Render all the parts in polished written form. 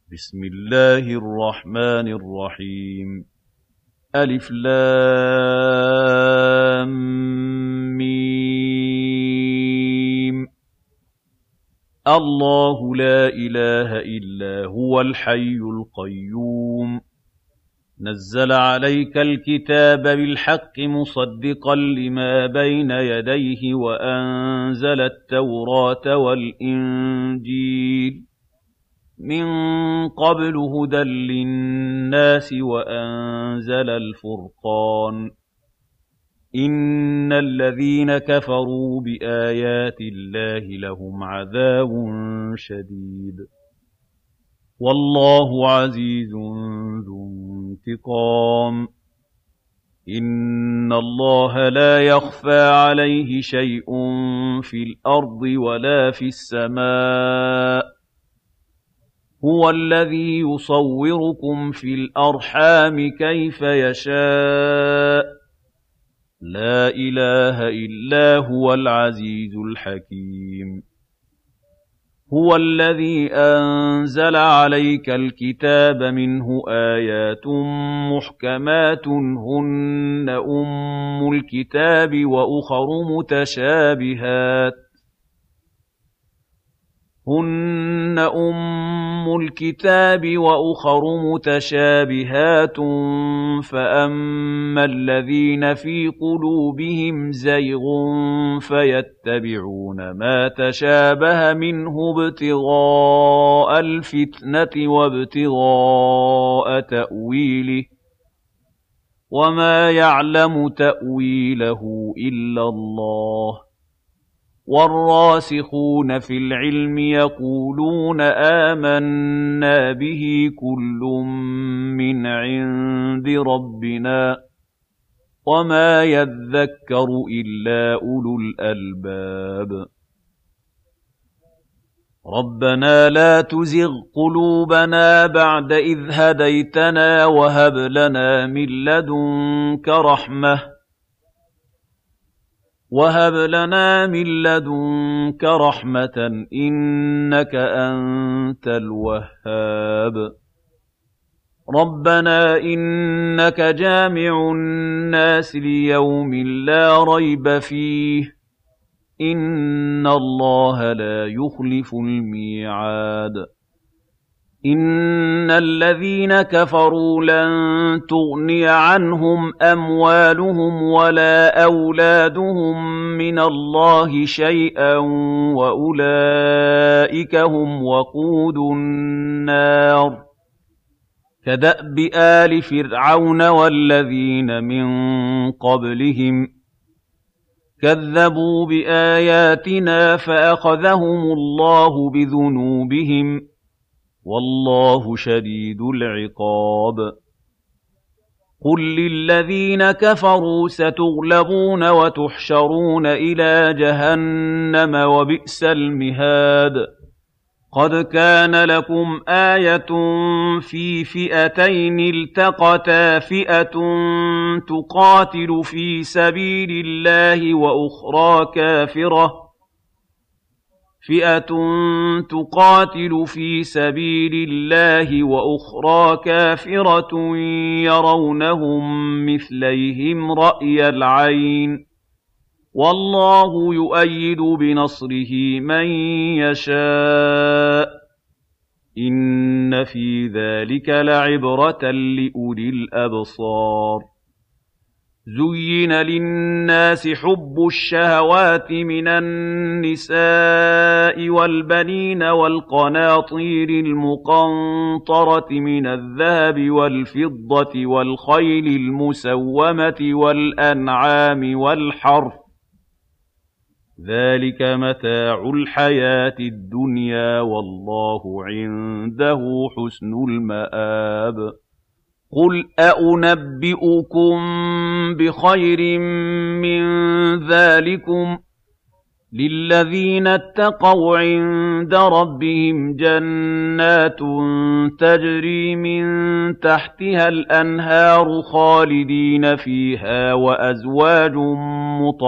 بسم الله الرحمن الرحيم ألف لام ميم الله لا إله إلا هو الحي القيوم نزل عليك الكتاب بالحق مصدقا لما بين يديه وأنزل التوراة والإنجيل من قبل هدى للناس وأنزل الفرقان إن الذين كفروا بآيات الله لهم عذاب شديد والله عزيز ذو انتقام إن الله لا يخفى عليه شيء في الأرض ولا في السماء هو الذي يصوركم في الأرحام كيف يشاء لا إله إلا هو العزيز الحكيم هو الذي أنزل عليك الكتاب منه آيات محكمات هن أم الكتاب وأخر متشابهات فأما الذين في قلوبهم زيغ فيتبعون ما تشابه منه ابتغاء الفتنة وابتغاء تأويله وما يعلم تأويله إلا الله والراسخون في العلم يقولون آمنا به كل من عند ربنا وما يذكر إلا أولو الألباب ربنا لا تزغ قلوبنا بعد إذ هديتنا وهب لنا من لدنك رحمة إنك أنت الوهاب ربنا إنك جامع الناس ليوم لا ريب فيه إن الله لا يخلف الميعاد إن الذين كفروا لن تغني عنهم أموالهم ولا أولادهم من الله شيئا وأولئك هم وقود النار كدأب آل فرعون والذين من قبلهم كذبوا بآياتنا فأخذهم الله بذنوبهم والله شديد العقاب قل للذين كفروا ستغلبون وتحشرون إلى جهنم وبئس المهاد قد كان لكم آية في فئتين التقتا فئة تقاتل في سبيل الله وأخرى كافرة يرونهم مثليهم رأي العين والله يؤيد بنصره من يشاء إن في ذلك لعبرة لأولي الأبصار زين للناس حب الشهوات من النساء والبنين والقناطير المقنطرة من الذهب والفضة والخيل المسومة والأنعام والحرث ذلك متاع الحياة الدنيا والله عنده حسن المآب قل أنبئكم بخير من ذلكم للذين اتقوا عند ربهم جنات تجري من تحتها الأنهار خالدين فيها وأزواج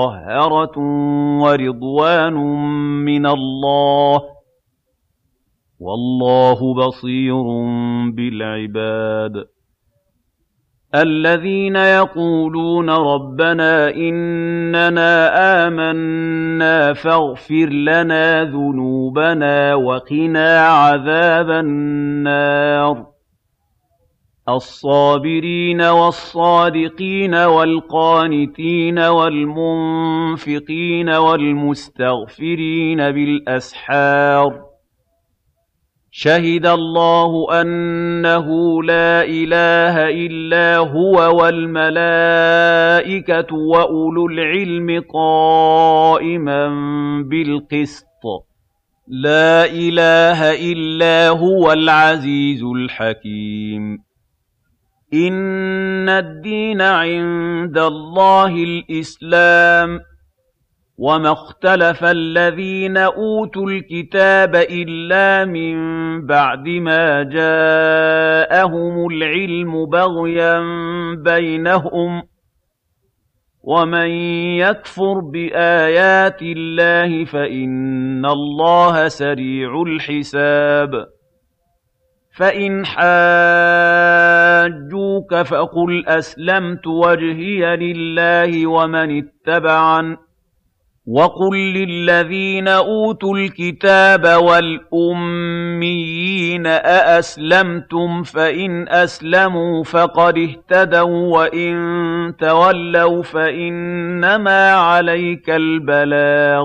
مطهرة ورضوان من الله وَاللَّهُ بَصِيرٌ بِالْعِبَادِ الَّذِينَ يَقُولُونَ رَبَّنَا إِنَّنَا آمَنَّا فَاغْفِرْ لَنَا ذُنُوبَنَا وَقِنَا عَذَابَ النَّارِ الصَّابِرِينَ وَالصَّادِقِينَ وَالْقَانِتِينَ وَالْمُنفِقِينَ وَالْمُسْتَغْفِرِينَ بِالْأَسْحَارِ شَهِدَ اللَّهُ أَنَّهُ لَا إِلَٰهَ إِلَّا هُوَ وَالْمَلَائِكَةُ وَأُولُو الْعِلْمِ قَائِمًا بِالْقِسْطِ لَا إِلَٰهَ إِلَّا هُوَ الْعَزِيزُ الْحَكِيمُ إِنَّ الدِّينَ عِندَ اللَّهِ الْإِسْلَامُ وَمَا اخْتَلَفَ الَّذِينَ أُوتُوا الْكِتَابَ إِلَّا مِن بَعْدِ مَا جَاءَهُمُ الْعِلْمُ بَغْيًا بَيْنَهُمْ ۗ وَمَن يَكْفُرْ بِآيَاتِ اللَّهِ فَإِنَّ اللَّهَ سَرِيعُ الْحِسَابِ فَإِنْ حَاجُّوكَ فَقُلْ أَسْلَمْتُ وَجْهِيَ لِلَّهِ وَمَنِ اتَّبَعَنِ وَقُل لِّلَّذِينَ أُوتُوا الْكِتَابَ وَالْأُمِّيِّينَ أَأَسْلَمْتُمْ فَإِنْ أَسْلَمُوا فَقَدِ اهْتَدَوا وَّإِن تَوَلَّوْا فَإِنَّمَا عَلَيْكَ الْبَلَاغُ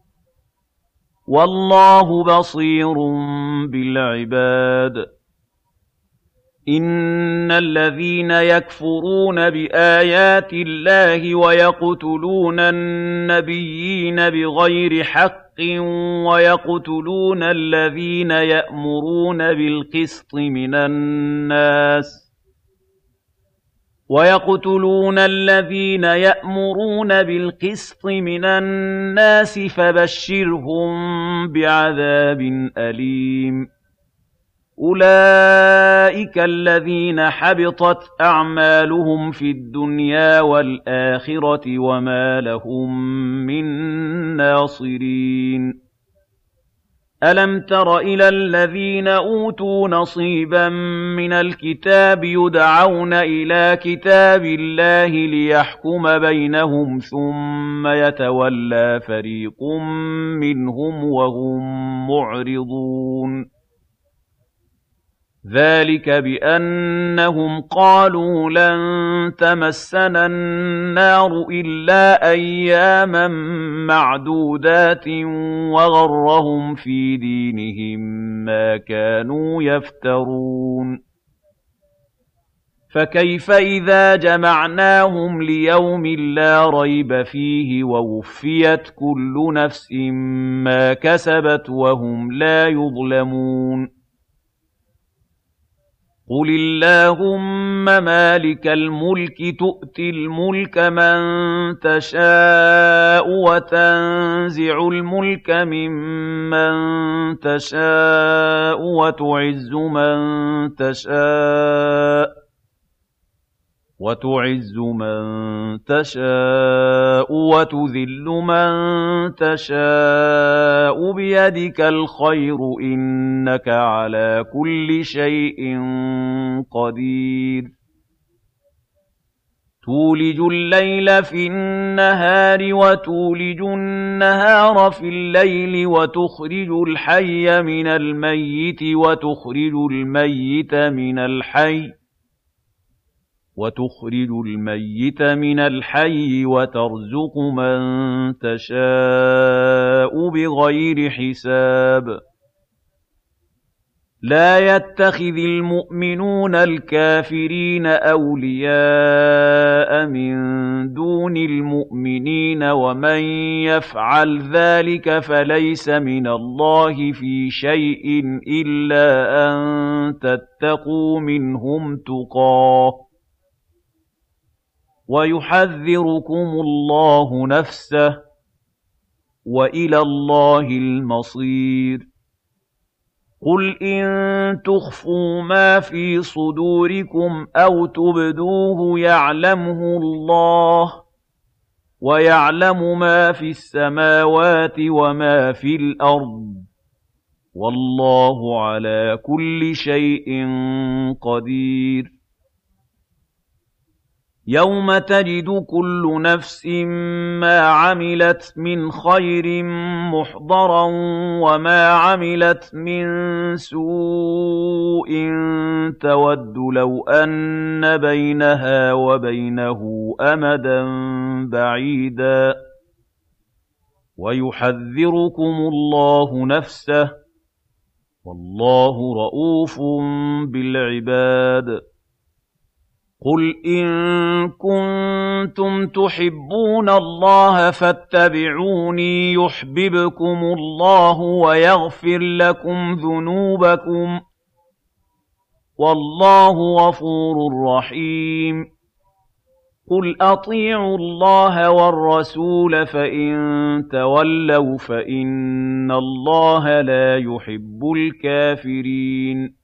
وَاللَّهُ بَصِيرٌ بِالْعِبَادِ إِنَّ الَّذِينَ يَكْفُرُونَ بِآيَاتِ اللَّهِ وَيَقْتُلُونَ النَّبِيِّينَ بِغَيْرِ حَقٍّ وَيَقْتُلُونَ الَّذِينَ يَأْمُرُونَ بِالْقِسْطِ مِنَ النَّاسِ فَبَشِّرْهُم بِعَذَابٍ أَلِيمٍ أُولَٰئِكَ الَّذِينَ حَبِطَتْ أَعْمَالُهُمْ فِي الدُّنْيَا وَالْآخِرَةِ وَمَا لَهُم مِّن نَّاصِرِينَ أَلَمْ تَرَ إِلَى الَّذِينَ أُوتُوا نَصِيبًا مِّنَ الْكِتَابِ يُدْعَوْنَ إِلَىٰ كِتَابِ اللَّهِ لِيَحْكُمَ بَيْنَهُمْ ثُمَّ يَتَوَلَّىٰ فَرِيقٌ مِّنْهُمْ وَهُم مُّعْرِضُونَ ذَٰلِكَ بِأَنَّهُمْ قَالُوا لَن تَمَسَّنَا النَّارُ إِلَّا أَيَّامًا مَّعْدُودَاتٍ وَغَرَّهُمْ فِي دِينِهِم مَّا كَانُوا يَفْتَرُونَ فَكَيْفَ إِذَا جَمَعْنَاهُمْ لِيَوْمٍ لَّا رَيْبَ فِيهِ وَوُفِّيَتْ كُلُّ نَفْسٍ مَّا كَسَبَتْ وَهُمْ لَا يُظْلَمُونَ قُلِ اللَّهُمَّ مَالِكَ الْمُلْكِ تُؤْتِي الْمُلْكَ مَن تَشَاءُ وَتَنزِعُ الْمُلْكَ مِمَّن تَشَاءُ وَتُعِزُّ مَن تَشَاءُ وَتُذِلُّ مَن تَشَاءُ بِيَدِكَ الْخَيْرُ ۖ إِنَّكَ عَلَىٰ كُلِّ شَيْءٍ قَدِيرٌ تُولِجُ اللَّيْلَ فِي النَّهَارِ وَتُولِجُ النَّهَارَ فِي اللَّيْلِ وَتُخْرِجُ الْحَيَّ مِنَ الْمَيِّتِ وَتُخْرِجُ الْمَيِّتَ مِنَ الْحَيِّ وَتَرْزُقُ مَن تَشَاءُ بِغَيْرِ حِسَابٍ لَا يَتَّخِذِ الْمُؤْمِنُونَ الْكَافِرِينَ أَوْلِيَاءَ مِن دُونِ الْمُؤْمِنِينَ ۖ وَمَن يَفْعَلْ ذَٰلِكَ فَلَيْسَ مِنَ اللَّهِ فِي شَيْءٍ إِلَّا أَن تَتَّقُوا مِنْهُمْ تُقَاةً ۗ وَيُحَذِّرُكُمُ اللَّهُ نَفْسَهُ ۗ وَإِلَى اللَّهِ الْمَصِيرُ قُلْ إِن تُخْفُوا مَا فِي صُدُورِكُمْ أَوْ تُبْدُوهُ يَعْلَمْهُ اللَّهُ ۗ وَيَعْلَمُ مَا فِي السَّمَاوَاتِ وَمَا فِي الْأَرْضِ ۗ وَاللَّهُ عَلَىٰ كُلِّ شَيْءٍ قَدِيرٌ يَوْمَ تَجِدُ كُلُّ نَفْسٍ مَّا عَمِلَتْ مِنْ خَيْرٍ مُّحْضَرًا وَمَا عَمِلَتْ مِن سُوءٍ تَوَدُّ لَوْ أَنَّ بَيْنَهَا وَبَيْنَهُ أَمَدًا بَعِيدًا وَيُحَذِّرُكُمُ اللَّهُ نَفْسَهُ ۗ وَاللَّهُ رَءُوفٌ بِالْعِبَادِ قُلْ إِن كُنتُمْ تُحِبُّونَ اللَّهَ فَاتَّبِعُونِي يُحْبِبْكُمُ اللَّهُ وَيَغْفِرْ لَكُمْ ذُنُوبَكُمْ ۗ وَاللَّهُ غَفُورٌ رَّحِيمٌ قُلْ أَطِيعُوا اللَّهَ وَالرَّسُولَ فَإِن تَوَلَّوْا فَإِنَّ اللَّهَ لَا يُحِبُّ الْكَافِرِينَ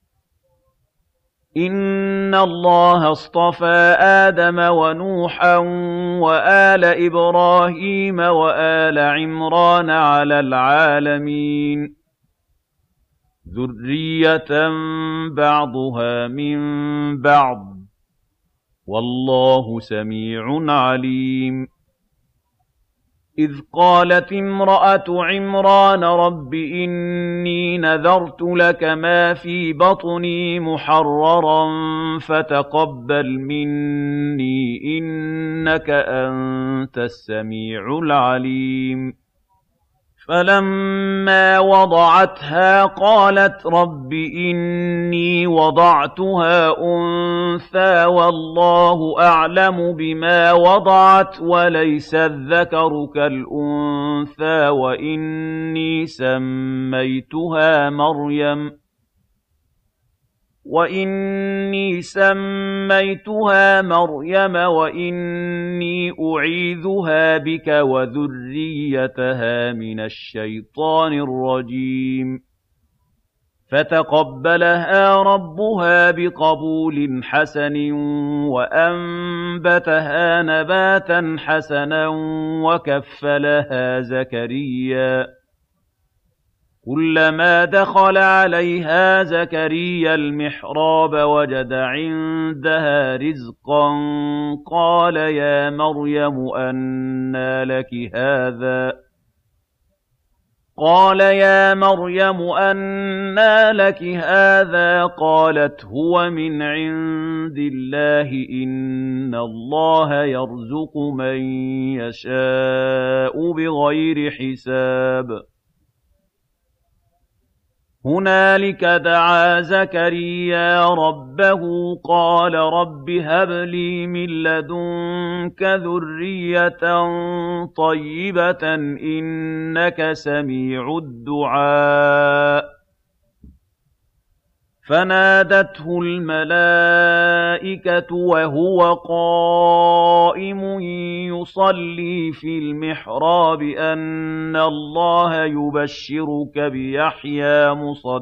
إِنَّ اللَّهَ اصْطَفَىٰ آدَمَ وَنُوحًا وَآلَ إِبْرَاهِيمَ وَآلَ عِمْرَانَ عَلَى الْعَالَمِينَ ذُرِّيَّةً بَعْضُهَا مِن بَعْضٍ ۖ وَاللَّهُ سَمِيعٌ عَلِيمٌ إِذْ قَالَتِ امْرَأَتُ عِمْرَانَ رَبِّ إِنِّي نَذَرْتُ لَكَ مَا فِي بَطْنِي مُحَرَّرًا فَتَقَبَّلْ مِنِّي ۖ إِنَّكَ أَنتَ السَّمِيعُ الْعَلِيمُ فَلَمَّا وَضَعَتْهَا قَالَتْ رَبِّ إِنِّي وَضَعْتُهَا أُنثَىٰ وَاللَّهُ أَعْلَمُ بِمَا وَضَعَتْ وَلَيْسَ الذَّكَرُ كَالْأُنثَىٰ وَإِنِّي سَمَّيْتُهَا مَرْيَمَ وَإِنِّي أُعِيذُهَا بِكَ وَذُرِّيَّتَهَا مِنَ الشَّيْطَانِ الرَّجِيمِ فَتَقَبَّلَهَا رَبُّهَا بِقَبُولٍ حَسَنٍ وَأَنبَتَهَا نَبَاتًا حَسَنًا وَكَفَّلَهَا زَكَرِيَّا كُلَّمَا دَخَلَ عَلَيْهَا زَكَرِيَّا الْمِحْرَابَ وَجَدَ عِندَهَا رِزْقًا قَالَ يَا مَرْيَمُ أَنَّىٰ لَكِ هَٰذَا قَالَتْ هُوَ مِنْ عِندِ اللَّهِ ۖ إِنَّ اللَّهَ يَرْزُقُ مَن يَشَاءُ بِغَيْرِ حِسَابٍ هُنَالِكَ دَعَا زَكَرِيَّا رَبَّهُ قَالَ رَبِّ هَبْ لِي مِن لَّدُنكَ ذُرِّيَّةً طَيِّبَةً ۖ إِنَّكَ سَمِيعُ الدُّعَاءِ فَنَادَتْهُ الْمَلَائِكَةُ وَهُوَ قَائِمٌ يُصَلِّي فِي الْمِحْرَابِ أَنَّ اللَّهَ يُبَشِّرُكَ بِيَحْيَىٰ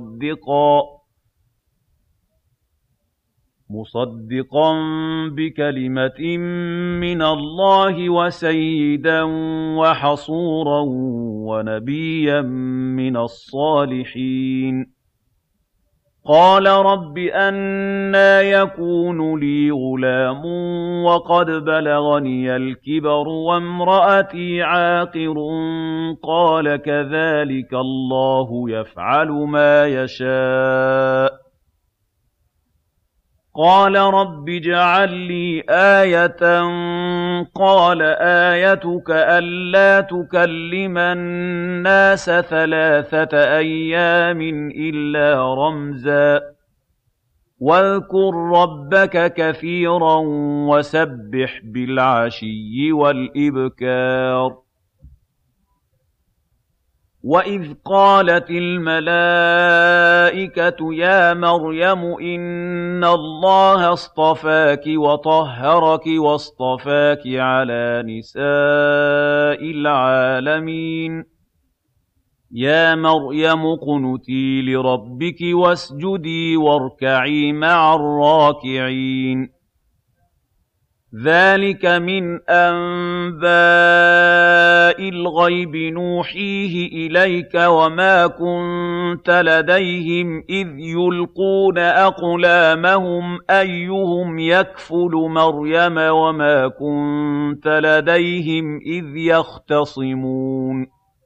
مُصَدِّقًا بِكَلِمَةٍ مِّنَ اللَّهِ وَسَيِّدًا وَحَصُورًا وَنَبِيًّا مِّنَ الصَّالِحِينَ قَالَ رَبِّ أَنَّىٰ يَكُونُ لِي غُلَامٌ وَقَدْ بَلَغَنِيَ الْكِبَرُ وَامْرَأَتِي عَاقِرٌ قَالَ كَذَٰلِكَ اللَّهُ يَفْعَلُ مَا يَشَاءُ قَالَ رَبِّ اجْعَل لِّي آيَةً قَالَ آيَتُكَ أَلَّا تُكَلِّمَ النَّاسَ 3 أيام إِلَّا رَمْزًا وَاذْكُر رَّبَّكَ كَثِيرًا وَسَبِّحْ بِالْعَشِيِّ وَالْإِبْكَارِ وَإِذْ قَالَتِ الْمَلَائِكَةُ يَا مَرْيَمُ إِنَّ اللَّهَ اصْطَفَاكِ وَطَهَّرَكِ وَاصْطَفَاكِ عَلَىٰ نِسَاءِ الْعَالَمِينَ يَا مَرْيَمُ اقْنُتِي لِرَبِّكِ وَاسْجُدِي وَارْكَعِي مَعَ الرَّاكِعِينَ ذَٰلِكَ مِنْ أَنبَاءِ الْغَيْبِ نُوحِيهِ إِلَيْكَ ۖ وَمَا كُنتَ لَدَيْهِمْ إِذْ يُلْقُونَ أَقْلَامَهُمْ أَيُّهُمْ يَكْفُلُ مَرْيَمَ وَمَا كُنتَ لَدَيْهِمْ إِذْ يَخْتَصِمُونَ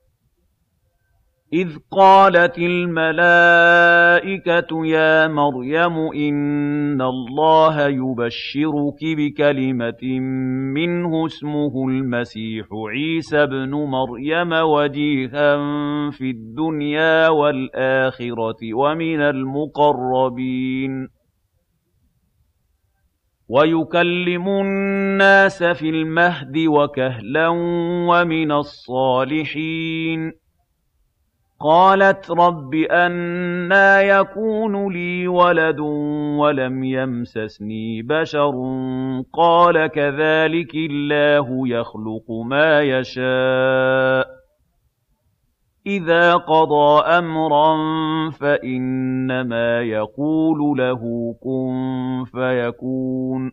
إِذْ قَالَتِ الْمَلَائِكَةُ يَا مَرْيَمُ إِنَّ اللَّهَ يُبَشِّرُكِ بِكَلِمَةٍ مِّنْهُ اسْمُهُ الْمَسِيحُ عِيسَى ابْنُ مَرْيَمَ وَجِيهًا فِي الدُّنْيَا وَالْآخِرَةِ وَمِنَ الْمُقَرَّبِينَ وَيُكَلِّمُ النَّاسَ فِي الْمَهْدِ وَكَهْلًا وَمِنَ الصَّالِحِينَ قَالَتْ رَبِّ أَنَّىٰ يَكُونُ لِي وَلَدٌ وَلَمْ يَمْسَسْنِي بَشَرٌ ۖ قَالَ كَذَٰلِكِ اللَّهُ يَخْلُقُ مَا يَشَاءُ ۚ إِذَا قَضَىٰ أَمْرًا فَإِنَّمَا يَقُولُ لَهُ كُن فَيَكُونُ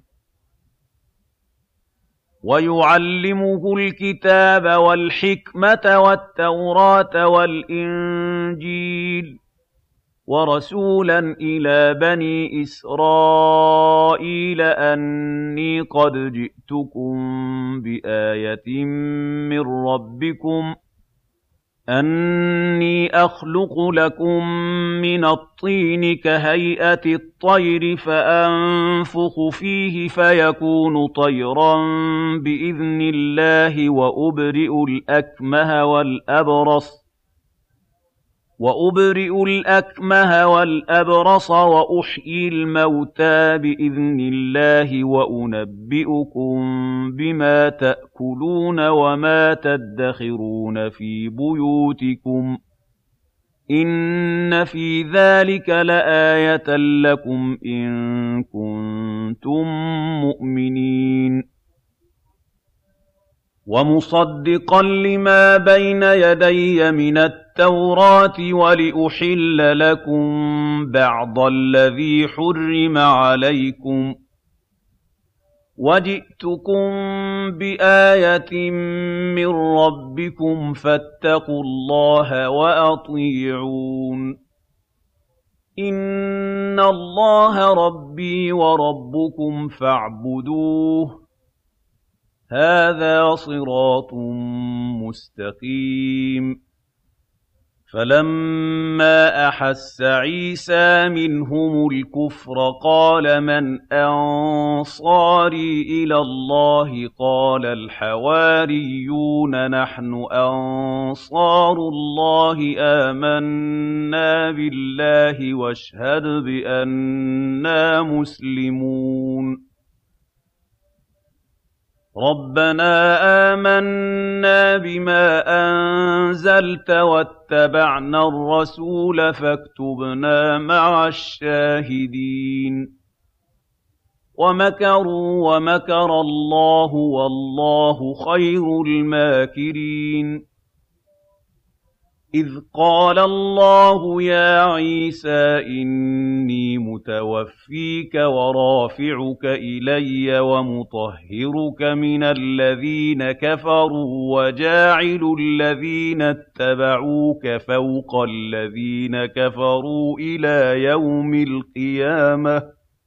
وَيُعَلِّمُهُ الْكِتَابَ وَالْحِكْمَةَ وَالتَّوْرَاةَ وَالْإِنجِيلَ وَرَسُولًا إِلَىٰ بَنِي إِسْرَائِيلَ أَنِّي قَدْ جِئْتُكُم بِآيَةٍ مِّن رَّبِّكُمْ أَنِّي أَخْلُقُ لَكُم مِّنَ الطِّينِ كَهَيْئَةِ الطَّيْرِ فَأَنفُخُ فِيهِ فَيَكُونُ طَيْرًا بِإِذْنِ اللَّهِ وَأُبْرِئُ الْأَكْمَهَ وَالْأَبْرَصَ وَأُحْيِي الْمَوْتَىٰ بِإِذْنِ اللَّهِ وَأُنَبِّئُكُم بِمَا تَأْكُلُونَ وَمَا تَدَّخِرُونَ فِي بُيُوتِكُمْ ۚ إِنَّ فِي ذَٰلِكَ لَآيَةً لَّكُمْ إِن كُنتُم مُّؤْمِنِينَ وَمُصَدِّقًا لِّمَا بَيْنَ يَدَيَّ مِنَ التَّوْرَاةِ وَلِأُحِلَّ لَكُم بَعْضَ الَّذِي حُرِّمَ عَلَيْكُمْ ۚ وَجِئْتُكُم بِآيَةٍ مِّن رَّبِّكُمْ فَاتَّقُوا اللَّهَ وَأَطِيعُونِ إِنَّ اللَّهَ رَبِّي وَرَبُّكُمْ فَاعْبُدُوهُ ۚ هَٰذَا صِرَاطٌ مُّسْتَقِيمٌ فَلَمَّا أَحَسَّ عِيسَىٰ مِنْهُمُ الْكُفْرَ قَالَ مَنْ أَنصَارِي إِلَى اللَّهِ ۖ قَالَ الْحَوَارِيُّونَ نَحْنُ أَنصَارُ اللَّهِ آمَنَّا بِاللَّهِ وَاشْهَدْ بِأَنَّا مُسْلِمُونَ رَبَّنَا آمَنَّا بِمَا أَنزَلْتَ وَاتَّبَعْنَا الرَّسُولَ فَاكْتُبْنَا مَعَ الشَّاهِدِينَ وَمَكَرُوا وَمَكَرَ اللَّهُ وَاللَّهُ خَيْرُ الْمَاكِرِينَ إِذْ قَالَ اللَّهُ يَا عِيسَىٰ إِنِّي مُتَوَفِّيكَ وَرَافِعُكَ إِلَيَّ وَمُطَهِّرُكَ مِنَ الَّذِينَ كَفَرُوا وَجَاعِلُ الَّذِينَ اتَّبَعُوكَ فَوْقَ الَّذِينَ كَفَرُوا إِلَىٰ يَوْمِ الْقِيَامَةِ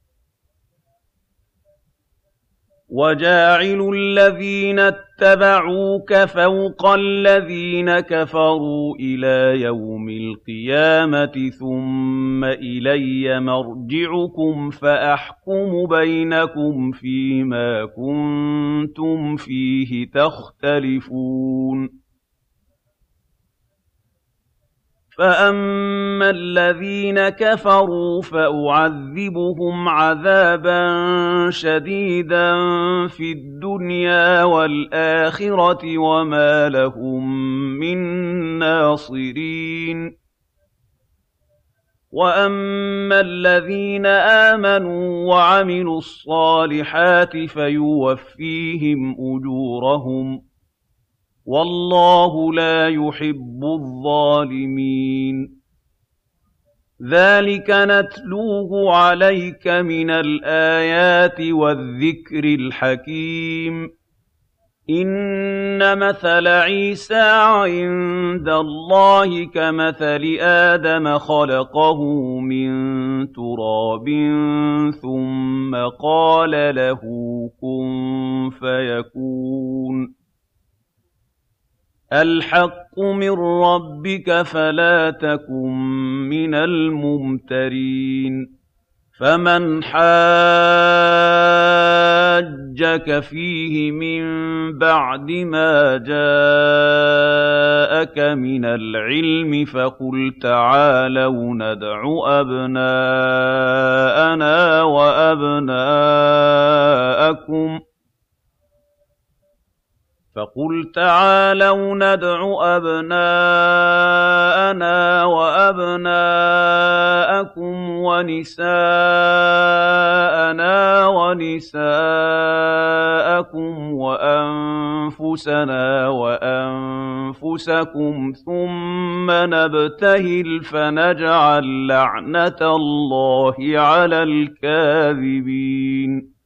وَجَاعِلُ الَّذِينَ اتَّبَعُوكَ فَوْقَ الَّذِينَ كَفَرُوا إِلَىٰ يَوْمِ الْقِيَامَةِ ثُمَّ إِلَيَّ مَرْجِعُكُمْ فَأَحْكُمُ بَيْنَكُمْ فِيمَا كُنتُمْ فِيهِ تَخْتَلِفُونَ فَأَمَّا الَّذِينَ كَفَرُوا فَأُعَذِّبُهُمْ عَذَابًا شَدِيدًا فِي الدُّنْيَا وَالْآخِرَةِ وَمَا لَهُم مِّن نَّاصِرِينَ وَأَمَّا الَّذِينَ آمَنُوا وَعَمِلُوا الصَّالِحَاتِ فَيُوَفِّيهِمْ أُجُورَهُمْ ۗ وَاللَّهُ لَا يُحِبُّ الظَّالِمِينَ ذَٰلِكَ نَتْلُوهُ عَلَيْكَ مِنَ الْآيَاتِ وَالذِّكْرِ الْحَكِيمِ إِنَّ مَثَلَ عِيسَىٰ عِندَ اللَّهِ كَمَثَلِ آدَمَ خَلَقَهُ مِن تُرَابٍ ثُمَّ قَالَ لَهُ كُن فَيَكُونُ الْحَقُّ مِن رَّبِّكَ فَلَا تَكُن مِّنَ الْمُمْتَرِينَ فَمَنْ حَاجَّكَ فِيهِ مِن بَعْدِ مَا جَاءَكَ مِنَ الْعِلْمِ فَقُلْ تَعَالَوْا نَدْعُ أَبْنَاءَنَا وَأَبْنَاءَكُمْ وَنِسَاءَنَا وَنِسَاءَكُمْ وَأَنفُسَنَا وَأَنفُسَكُمْ ثُمَّ نَبْتَهِلْ فَنَجْعَل لَّعْنَةَ اللَّهِ عَلَى الْكَاذِبِينَ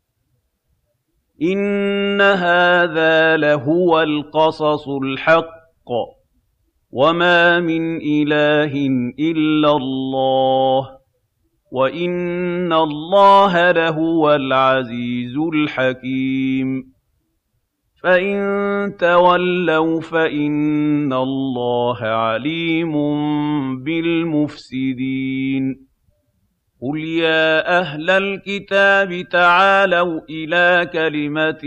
إِنَّ هَٰذَا لَهُوَ الْقَصَصُ الْحَقُّ ۚ وَمَا مِنْ إِلَٰهٍ إِلَّا اللَّهُ ۚ وَإِنَّ اللَّهَ لَهُوَ الْعَزِيزُ الْحَكِيمُ فَإِن تَوَلَّوْا فَإِنَّ اللَّهَ عَلِيمٌ بِالْمُفْسِدِينَ قُلْ يَا أَهْلَ الْكِتَابِ تَعَالَوْا إِلَىٰ كَلِمَةٍ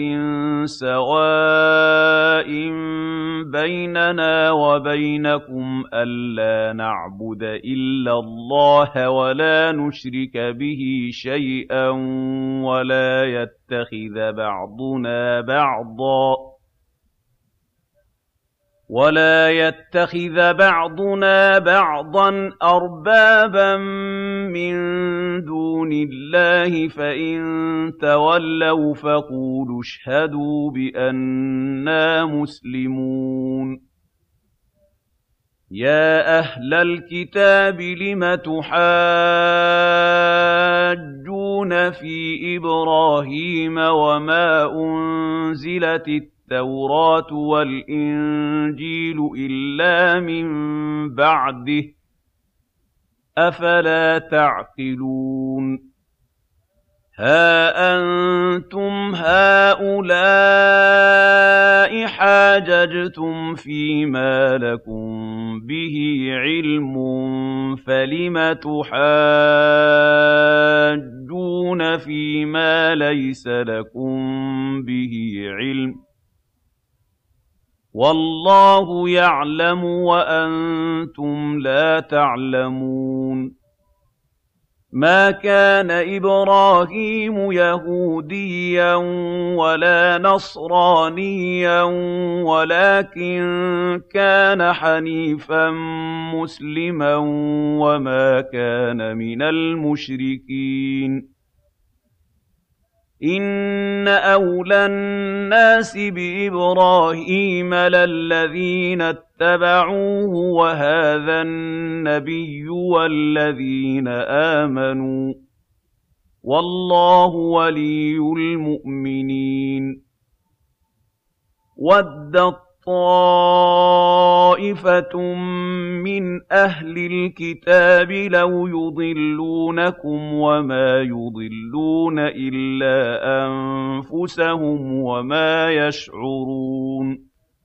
سَوَاءٍ بَيْنَنَا وَبَيْنَكُمْ أَلَّا نَعْبُدَ إِلَّا اللَّهَ وَلَا نُشْرِكَ بِهِ شَيْئًا ولا يتخذ بعضنا بعضا أربابا من دون الله فإن تولوا فقولوا اشهدوا بأننا مسلمون يا أهل الكتاب لم تحاجون في إبراهيم وما أنزلت التوراة والإنجيل إلا من بعده أفلا تعقلون ها أنتم هؤلاء حاججتم فيما لكم به علم فلم تحاجون فيما ليس لكم به علم والله يعلم وأنتم لا تعلمون ما كان إبراهيم يهوديا ولا نصرانيا ولكن كان حنيفا مسلما وما كان من المشركين إن أولى الناس بإبراهيم للذين اتبعوه وهذا النبي والذين آمنوا والله ولي المؤمنين ودت طائفة من أهل الكتاب لو يضلونكم وما يضلون إلا أنفسهم وما يشعرون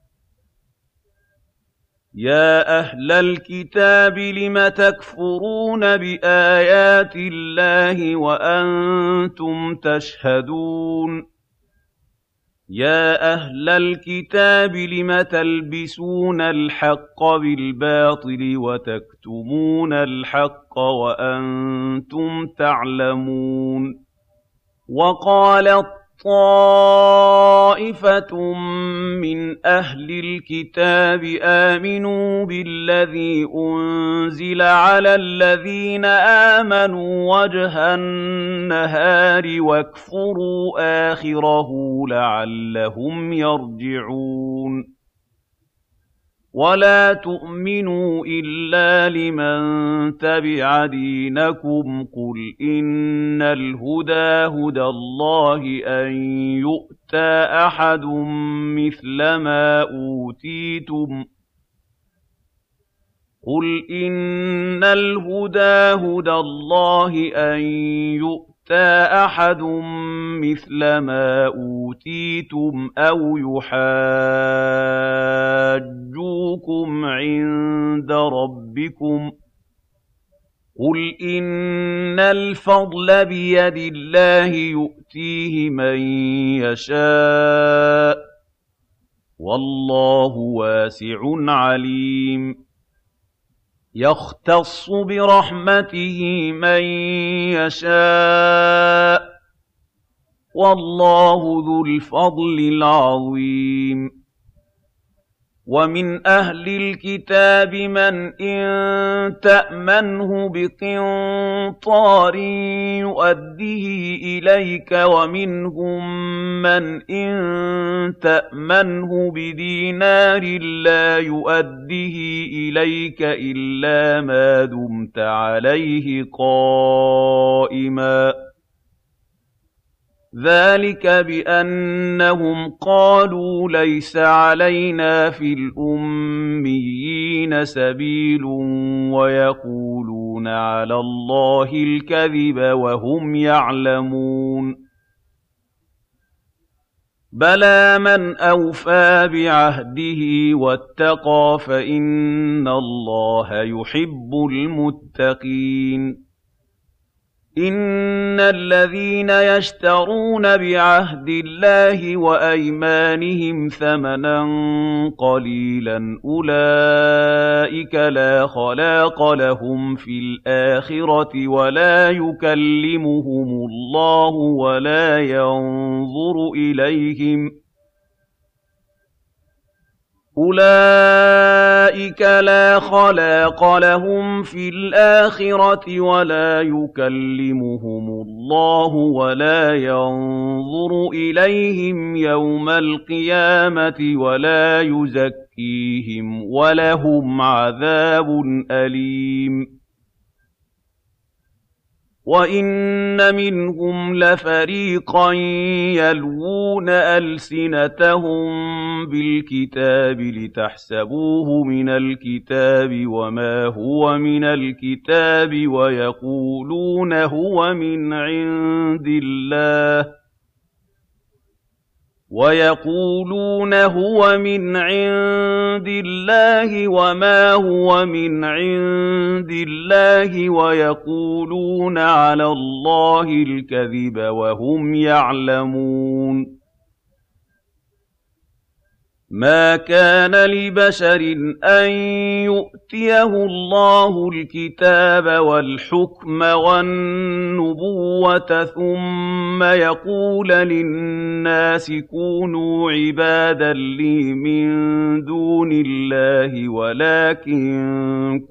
يا أهل الكتاب لم تكفرون بآيات الله وأنتم تشهدون يا أهل الكتاب لم تلبسون الحق بالباطل وتكتمون الحق وأنتم تعلمون وقالت طائفة من أهل الكتاب آمنوا بالذي أنزل على الذين آمنوا وجه النهار واكفروا آخره لعلهم يرجعون وَلَا تُؤْمِنُوا إِلَّا لِمَن تَبِعَ دِينَكُمْ قُلْ إِنَّ الْهُدَىٰ هُدَى اللَّهِ أَن يُؤْتَىٰ أَحَدٌ مِّثْلَ مَا أُوتِيتُمْ قُلْ إِنَّ الْهُدَىٰ هُدَى اللَّهِ أَن يُؤْتَىٰ أَحَدٌ مِّثْلَ مَا أُوتِيتُمْ أَوْ يُحَاجُّوكُمْ عِندَ رَبِّكُمْ ۗ قُلْ إِنَّ الْفَضْلَ بِيَدِ اللَّهِ يُؤْتِيهِ مَن يَشَاءُ ۗ وَاللَّهُ وَاسِعٌ عَلِيمٌ يَخْتَصُّ بِرَحْمَتِهِ مَن يَشَاءُ ۗ وَاللَّهُ ذُو الْفَضْلِ الْعَظِيمِ وَمِنْ أَهْلِ الْكِتَابِ مَنْ إِن تَأْمَنْهُ بِقِنطَارٍ يُؤَدِّهِ إِلَيْكَ وَمِنْهُم مَّنْ إِن تَأْمَنْهُ بِدِينَارٍ لَّا يُؤَدِّهِ إِلَيْكَ إِلَّا مَا دُمْتَ عَلَيْهِ قَائِمًا ۗ ذَٰلِكَ بِأَنَّهُمْ قَالُوا لَيْسَ عَلَيْنَا فِي الْأُمِّيِّينَ سَبِيلٌ وَيَقُولُونَ عَلَى اللَّهِ الْكَذِبَ وَهُمْ يَعْلَمُونَ بَلَىٰ مَنْ أَوْفَىٰ بِعَهْدِهِ وَاتَّقَىٰ فَإِنَّ اللَّهَ يُحِبُّ الْمُتَّقِينَ إِنَّ الَّذِينَ يَشْتَرُونَ بِعَهْدِ اللَّهِ وَأَيْمَانِهِمْ ثَمَنًا قَلِيلًا أُولَٰئِكَ لَا خَلَاقَ لَهُمْ فِي الْآخِرَةِ وَلَا يُكَلِّمُهُمُ اللَّهُ وَلَا يَنظُرُ إِلَيْهِمْ يَوْمَ الْقِيَامَةِ وَلَا يُزَكِّيهِمْ وَلَهُمْ عَذَابٌ أَلِيمٌ وَإِنَّ مِنْهُمْ لَفَرِيقًا يَلْوُونَ أَلْسِنَتَهُم بِالْكِتَابِ لِتَحْسَبُوهُ مِنَ الْكِتَابِ وَمَا هُوَ مِنَ الْكِتَابِ وَيَقُولُونَ هُوَ مِنْ عِندِ اللَّهِ وَمَا هُوَ مِنْ عِندِ اللَّهِ وَيَقُولُونَ عَلَى اللَّهِ الْكَذِبَ وَهُمْ يَعْلَمُونَ مَا كَانَ لِبَشَرٍ أَن يُؤْتِيَهُ اللَّهُ الْكِتَابَ وَالْحُكْمَ وَالنُّبُوَّةَ ثُمَّ يَقُولَ لِلنَّاسِ كُونُوا عِبَادًا لِّي مِن دُونِ اللَّهِ وَلَٰكِن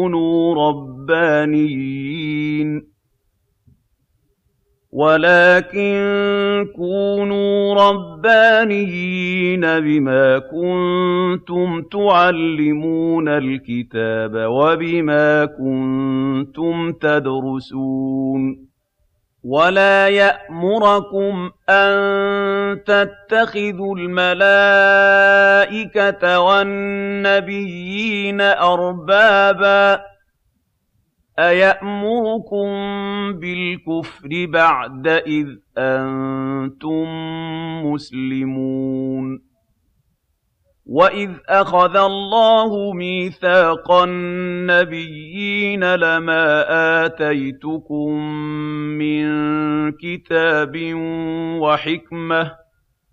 كُونُوا رَبَّانِيِّينَ بِمَا كُنتُمْ تُعَلِّمُونَ الْكِتَابَ وَبِمَا كُنتُمْ تَدْرُسُونَ وَلَا يَأْمُرَكُمْ أَن تَتَّخِذُوا الْمَلَائِكَةَ وَالنَّبِيِّينَ أَرْبَابًا ۗ أَيَأْمُرُكُم بِالْكُفْرِ بَعْدَ إِذْ أَنتُم مُّسْلِمُونَ وَإِذْ أَخَذَ اللَّهُ مِيثَاقَ النَّبِيِّينَ لَمَا آتَيْتُكُم مِّن كِتَابٍ وَحِكْمَةٍ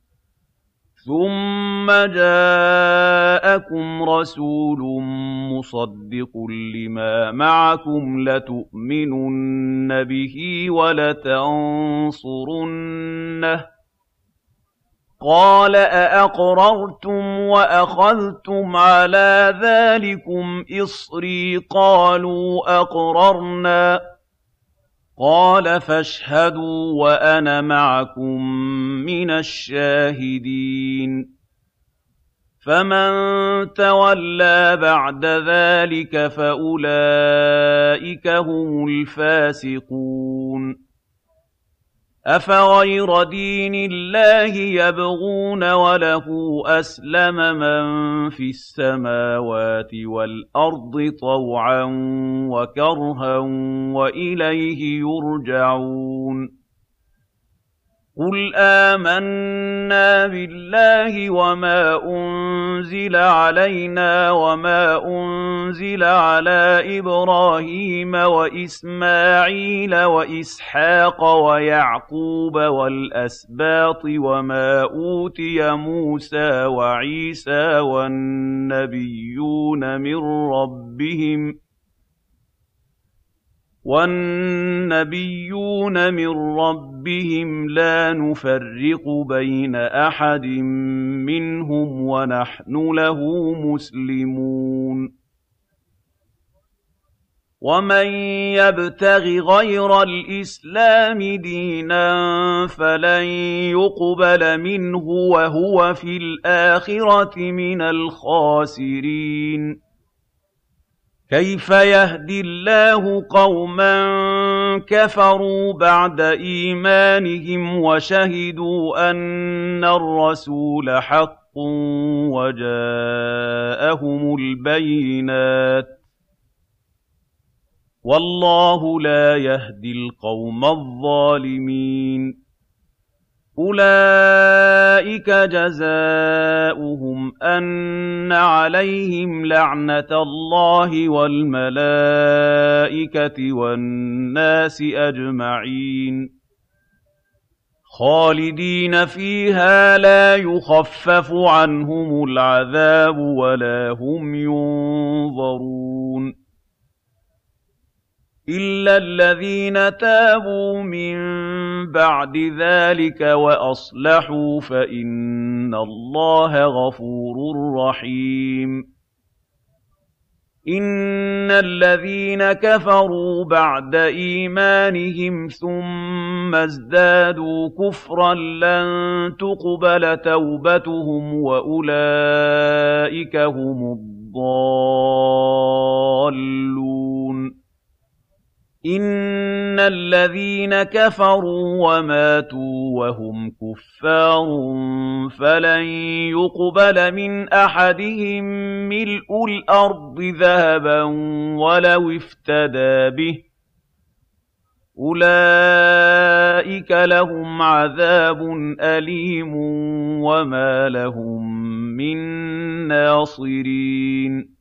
ثُمَّ جَاءَكُمْ رَسُولٌ مُّصَدِّقٌ لِّمَا مَعَكُمْ لَتُؤْمِنُنَّ بِهِ وَلَتَنصُرُنَّهُ ۚ قَالَ أَأَقْرَرْتُمْ وَأَخَذْتُمْ عَلَىٰ ذَٰلِكُمْ إِصْرِي ۖ قَالُوا أَقْرَرْنَا ۚ قَالَ فَاشْهَدُوا وَأَنَا مَعَكُم مِّنَ الشَّاهِدِينَ فَمَن تَوَلَّىٰ بَعْدَ ذَٰلِكَ فَأُولَٰئِكَ هُمُ الْفَاسِقُونَ أَفَغَيْرَ دِينِ اللَّهِ يَبْغُونَ وَلَهُ أَسْلَمَ مَن فِي السَّمَاوَاتِ وَالْأَرْضِ طَوْعًا وَكَرْهًا وَإِلَيْهِ يُرْجَعُونَ قُلْ آمَنَّا بِاللَّهِ وَمَا أُنزِلَ عَلَيْنَا وَمَا أُنزِلَ عَلَىٰ إِبْرَاهِيمَ وَإِسْمَاعِيلَ وَإِسْحَاقَ وَيَعْقُوبَ وَالْأَسْبَاطِ وَمَا أُوتِيَ مُوسَىٰ وَعِيسَىٰ وَالنَّبِيُّونَ مِن رَّبِّهِمْ لَا نُفَرِّقُ بَيْنَ أَحَدٍ مِّنْهُمْ وَنَحْنُ لَهُ مُسْلِمُونَ وَمَن يَبْتَغِ غَيْرَ الْإِسْلَامِ دِينًا فَلَن يُقْبَلَ مِنْهُ وَهُوَ فِي الْآخِرَةِ مِنَ الْخَاسِرِينَ كَيْفَ يَهْدِي اللَّهُ قَوْمًا كَفَرُوا بَعْدَ إِيمَانِهِمْ وَشَهِدُوا أَنَّ الرَّسُولَ حَقٌّ وَجَاءَهُمُ الْبَيِّنَاتُ ۚ وَاللَّهُ لَا يَهْدِي الْقَوْمَ الظَّالِمِينَ أُولَٰئِكَ جَزَاؤُهُمْ أَنَّ عَلَيْهِمْ لَعْنَةَ اللَّهِ وَالْمَلَائِكَةِ وَالنَّاسِ أَجْمَعِينَ خَالِدِينَ فِيهَا لَا يُخَفَّفُ عَنْهُمُ الْعَذَابُ وَلَا هُمْ يُنظَرُونَ إِلَّا الَّذِينَ تَابُوا مِن بَعْدِ ذَٰلِكَ وَأَصْلَحُوا فَإِنَّ اللَّهَ غَفُورٌ رَّحِيمٌ إِنَّ الَّذِينَ كَفَرُوا بَعْدَ إِيمَانِهِمْ ثُمَّ ازْدَادُوا كُفْرًا لَّن تُقْبَلَ تَوْبَتُهُمْ وَأُولَٰئِكَ هُمُ الضَّالُّونَ إِنَّ الَّذِينَ كَفَرُوا وَمَاتُوا وَهُمْ كُفَّارٌ فَلَن يُقْبَلَ مِنْ أَحَدِهِم مِّلْءُ الْأَرْضِ ذَهَبًا وَلَوِ افْتَدَىٰ بِهِ ۗ أُولَٰئِكَ لَهُمْ عَذَابٌ أَلِيمٌ وَمَا لَهُم مِّن نَّاصِرِينَ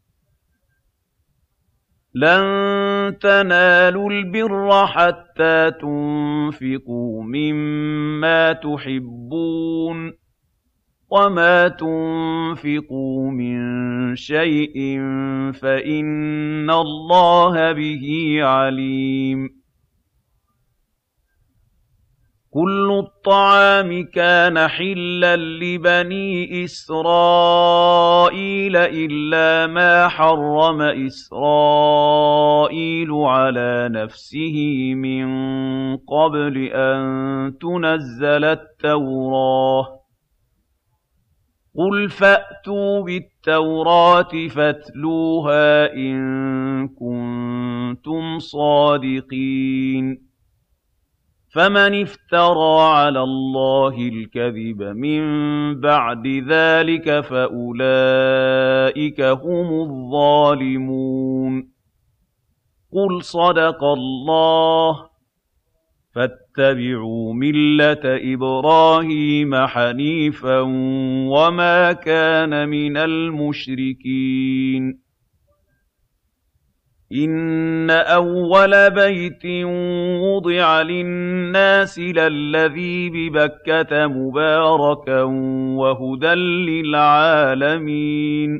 لَن تَنَالُوا الْبِرَّ حَتَّىٰ تُنفِقُوا مِمَّا تُحِبُّونَ ۚ وَمَا تُنفِقُوا مِن شَيْءٍ فَإِنَّ اللَّهَ بِهِ عَلِيمٌ كُلُّ الطَّعَامِ كَانَ حِلًّا لِّبَنِي إِسْرَائِيلَ إِلَّا مَا حَرَّمَ إِسْرَائِيلُ عَلَىٰ نَفْسِهِ مِن قَبْلِ أَن تُنَزَّلَ التَّوْرَاةُ ۗ قُلْ فَأْتُوا بِالتَّوْرَاةِ فَاتْلُوهَا إِن كُنتُمْ صَادِقِينَ فَمَنِ افْتَرَىٰ عَلَى اللَّهِ الْكَذِبَ مِن بَعْدِ ذَٰلِكَ فَأُولَٰئِكَ هُمُ الظَّالِمُونَ قُلْ صَدَقَ اللَّهُ ۖ فَاتَّبِعُوا مِلَّةَ إِبْرَاهِيمَ حَنِيفًا وَمَا كَانَ مِنَ الْمُشْرِكِينَ إِنَّ أَوَّلَ بَيْتٍ وُضِعَ لِلنَّاسِ لَلَّذِي بِبَكَّةَ مُبَارَكًا وَهُدًى لِّلْعَالَمِينَ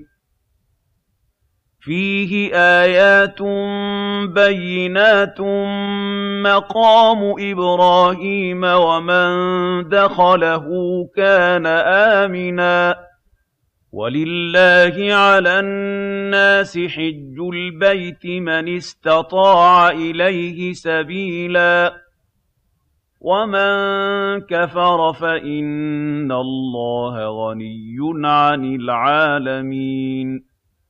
فِيهِ آيَاتٌ بَيِّنَاتٌ مَّقَامُ إِبْرَاهِيمَ وَمَن دَخَلَهُ كَانَ آمِنًا ۗ وَلِلَّهِ عَلَى النَّاسِ حِجُّ الْبَيْتِ مَنِ اسْتَطَاعَ إِلَيْهِ سَبِيلًا ۚ وَمَن كَفَرَ فَإِنَّ اللَّهَ غَنِيٌّ عَنِ الْعَالَمِينَ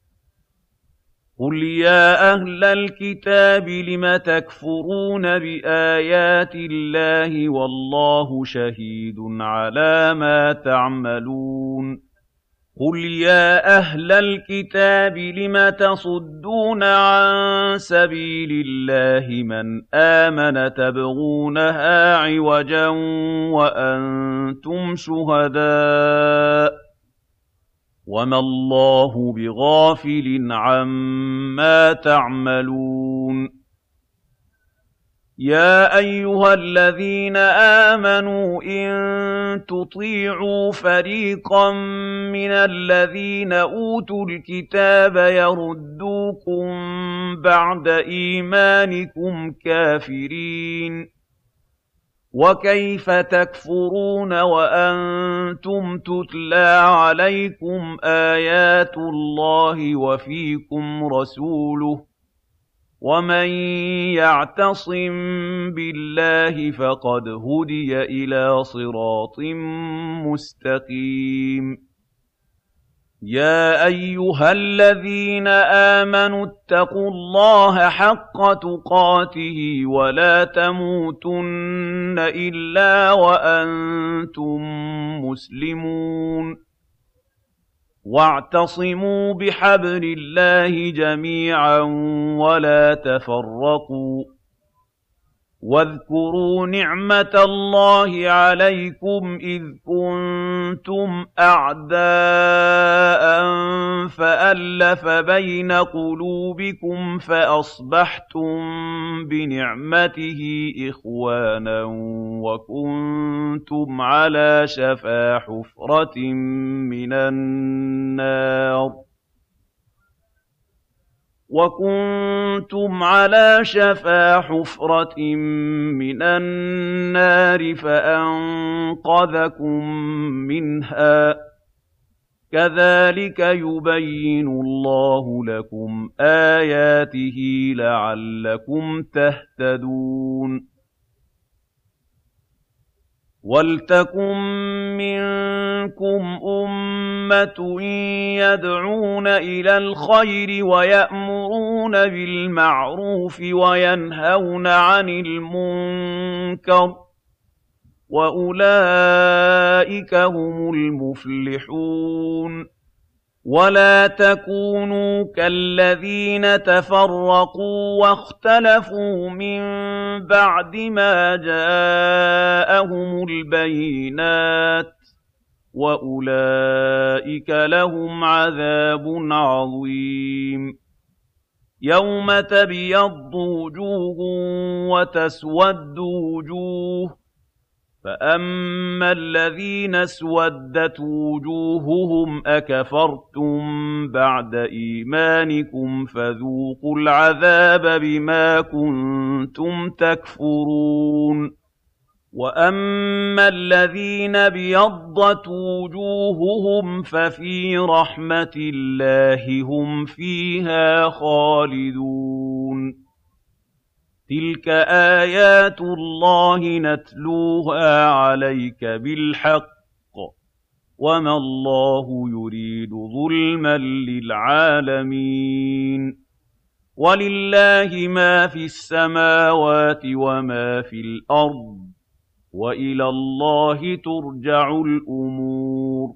قُلْ يَا أَهْلَ الْكِتَابِ لِمَ تَكْفُرُونَ بِآيَاتِ اللَّهِ وَاللَّهُ شَهِيدٌ عَلَىٰ مَا تَعْمَلُونَ قُلْ يَا أَهْلَ الْكِتَابِ لِمَ تَصُدُّونَ عَن سَبِيلِ اللَّهِ مَنْ آمَنَ تَبْغُونَهَا عِوَجًا وَأَنتُمْ شُهَدَاءُ وَمَا اللَّهُ بِغَافِلٍ عَمَّا تَعْمَلُونَ يَا أَيُّهَا الَّذِينَ آمَنُوا إِن تُطِيعُوا فَرِيقًا مِّنَ الَّذِينَ أُوتُوا الْكِتَابَ يَرُدُّوكُم بَعْدَ إِيمَانِكُمْ كَافِرِينَ وَكَيْفَ تَكْفُرُونَ وَأَنتُمْ تُتْلَىٰ عَلَيْكُمْ آيَاتُ اللَّهِ وَفِيكُمْ رَسُولُهُ ۗ وَمَن يَعْتَصِم بِاللَّهِ فَقَدْ هُدِيَ إِلَىٰ صِرَاطٍ مُّسْتَقِيمٍ يَا أَيُّهَا الَّذِينَ آمَنُوا اتَّقُوا اللَّهَ حَقَّ تُقَاتِهِ وَلَا تَمُوتُنَّ إِلَّا وَأَنتُم مُّسْلِمُونَ وَاعْتَصِمُوا بِحَبْلِ اللَّهِ جَمِيعًا وَلَا تَفَرَّقُوا وَاذْكُرُوا نِعْمَةَ اللَّهِ عَلَيْكُمْ إِذْ كُنتُمْ أَعْدَاءً فَأَلَّفَ بَيْنَ قُلُوبِكُمْ فَأَصْبَحْتُم بِنِعْمَتِهِ إِخْوَانًا وَكُنتُمْ عَلَىٰ شَفَا حُفْرَةٍ مِّنَ النَّارِ فَأَنقَذَكُم مِّنْهَا ۗ كَذَٰلِكَ يُبَيِّنُ اللَّهُ لَكُمْ آيَاتِهِ لَعَلَّكُمْ تَهْتَدُونَ وَلْتَكُن مِّنكُمْ أُمَّةٌ يَدْعُونَ إِلَى الْخَيْرِ وَيَأْمُرُونَ بِالْمَعْرُوفِ وَيَنْهَوْنَ عَنِ الْمُنكَرِ ۚ وَأُولَٰئِكَ هُمُ الْمُفْلِحُونَ وَلَا تَكُونُوا كَالَّذِينَ تَفَرَّقُوا وَاخْتَلَفُوا مِن بَعْدِ مَا جَاءَهُمُ الْبَيِّنَاتُ ۚ وَأُولَٰئِكَ لَهُمْ عَذَابٌ عَظِيمٌ يَوْمَ تَبْيَضُّ وُجُوهٌ وَتَسْوَدُّ وُجُوهٌ فَأَمَّا الَّذِينَ اسْوَدَّتْ وُجُوهُهُمْ أَكَفَرْتُم بَعْدَ إِيمَانِكُمْ فَذُوقُوا الْعَذَابَ بِمَا كُنتُمْ تَكْفُرُونَ وَأَمَّا الَّذِينَ ابْيَضَّتْ وُجُوهُهُمْ فَفِي رَحْمَةِ اللَّهِ هُمْ فِيهَا خَالِدُونَ تِلْكَ آيَاتُ اللَّهِ نَتْلُوهَا عَلَيْكَ بِالْحَقِّ ۚ وَمَا اللَّهُ يُرِيدُ ظُلْمًا لِّلْعَالَمِينَ وَلِلَّهِ مَا فِي السَّمَاوَاتِ وَمَا فِي الْأَرْضِ ۚ وَإِلَى اللَّهِ تُرْجَعُ الْأُمُورُ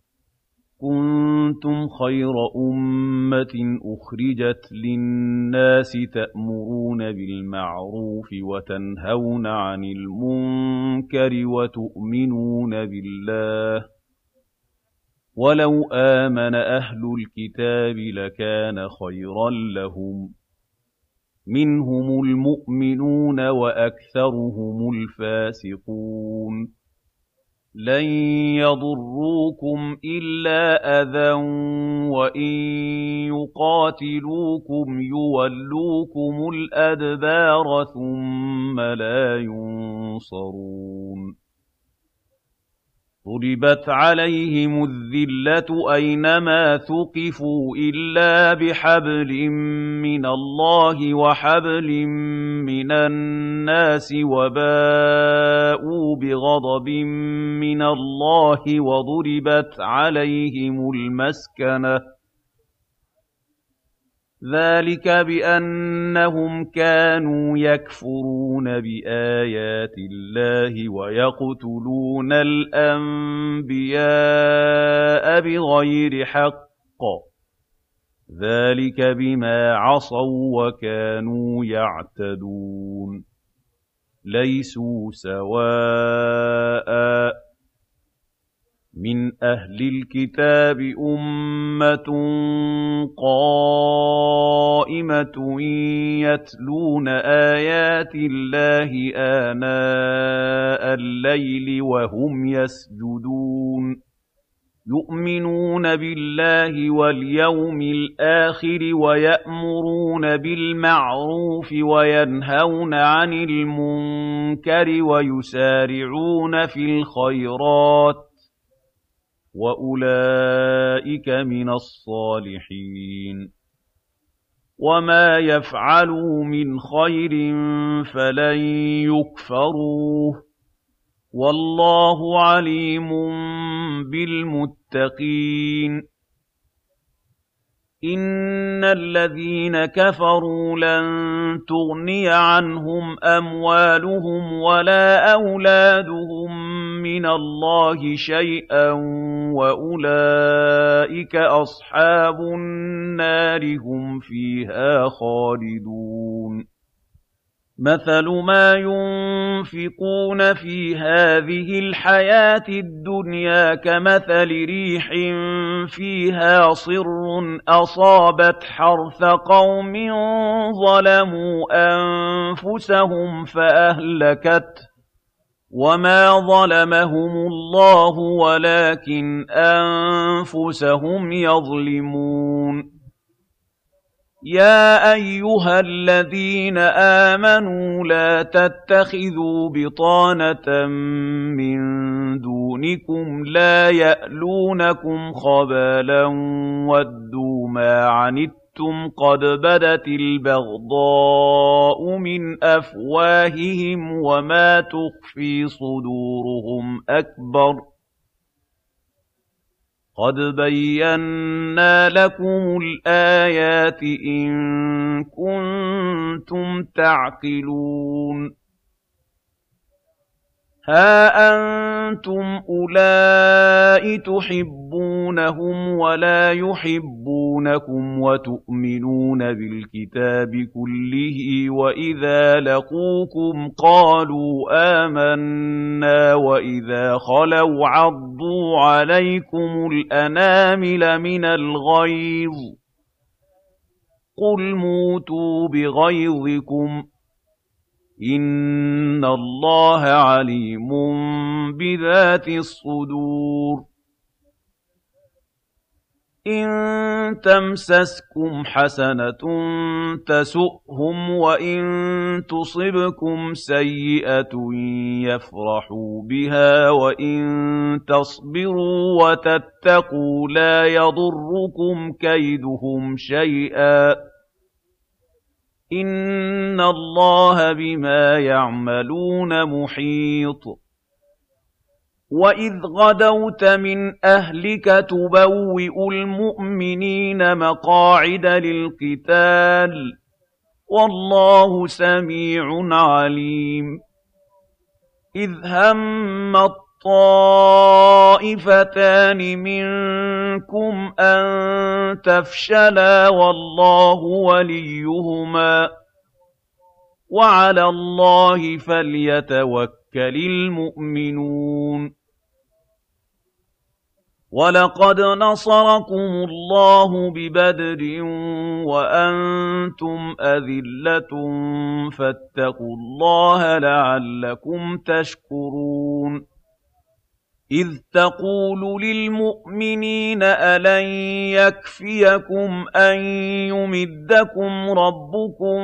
كُنتُمْ خَيْرَ أُمَّةٍ أُخْرِجَتْ لِلنَّاسِ تَأْمُرُونَ بِالْمَعْرُوفِ وَتَنْهَوْنَ عَنِ الْمُنكَرِ وَتُؤْمِنُونَ بِاللَّهِ ۗ وَلَوْ آمَنَ أَهْلُ الْكِتَابِ لَكَانَ خَيْرًا لَّهُم ۚ مِّنْهُمُ الْمُؤْمِنُونَ وَأَكْثَرُهُمُ الْفَاسِقُونَ لَن يَضُرُّوكُمْ إِلَّا أَذًى وَإِن يُقَاتِلُوكُمْ يُوَلُّوكُمُ الْأَدْبَارَ ثُمَّ لَا يُنصَرُونَ ضربت عليهم الذلة أينما ثقفوا إلا بحبل من الله وحبل من الناس وباءوا بغضب من الله وضربت عليهم المسكنة ذلك بأنهم كانوا يكفرون بآيات الله ويقتلون الأنبياء بغير حق ذلك بما عصوا وكانوا يعتدون ليسوا سواء من أهل الكتاب أمة قائمة يتلون آيات الله آناء الليل وهم يسجدون يؤمنون بالله واليوم الآخر ويأمرون بالمعروف وينهون عن المنكر ويسارعون في الخيرات وأولئك من الصالحين وما يفعلوا من خير فلن يكفروه والله عليم بالمتقين إن الذين كفروا لن تغني عنهم أموالهم ولا أولادهم من الله شيئا وأولئك أصحاب النار هم فيها خالدون مثل ما ينفقون في هذه الحياة الدنيا كمثل ريح فيها صر أصابت حرث قوم ظلموا أنفسهم فأهلكته وما ظلمهم الله ولكن أنفسهم يظلمون يا أيها الذين آمنوا لا تتخذوا بطانة من دونكم لا يألونكم خبالا ودوا ما عنتم قد بدت البغضاء من أفواههم وما تخفي صدورهم أكبر قد بينا لكم الآيات إن كنتم تعقلون ها أنتم أولئك تحبونهم ولا يحبونكم وتؤمنون بالكتاب كله وإذا لقوكم قالوا آمنا وإذا خلوا عضوا عليكم الأنامل من الغيظ قل موتوا بغيظكم إن الله عليم بذات الصدور إن تمسسكم حسنة تسؤهم وإن تصبكم سيئة يفرحوا بها وإن تصبروا وتتقوا لا يضركم كيدهم شيئا إن الله بما يعملون محيط وإذ غدوت من أهلك تبوئ المؤمنين مقاعد للقتال والله سميع عليم إذ هم الطائفتان منكم أن تفشلا والله وليهما وعلى الله فليتوكل المؤمنون ولقد نصركم الله ببدر وأنتم أذلة فاتقوا الله لعلكم تشكرون إذ تقول للمؤمنين ألن يكفيكم أن يمدكم ربكم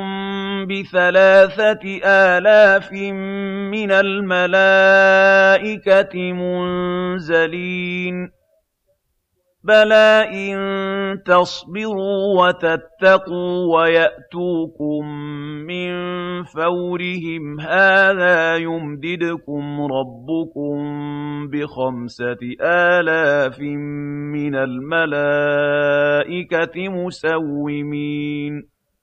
ب3,000 من الملائكة منزلين بلى إن تصبروا وتتقوا ويأتوكم من فورهم هذا يمددكم ربكم ب5,000 من الملائكة مسومين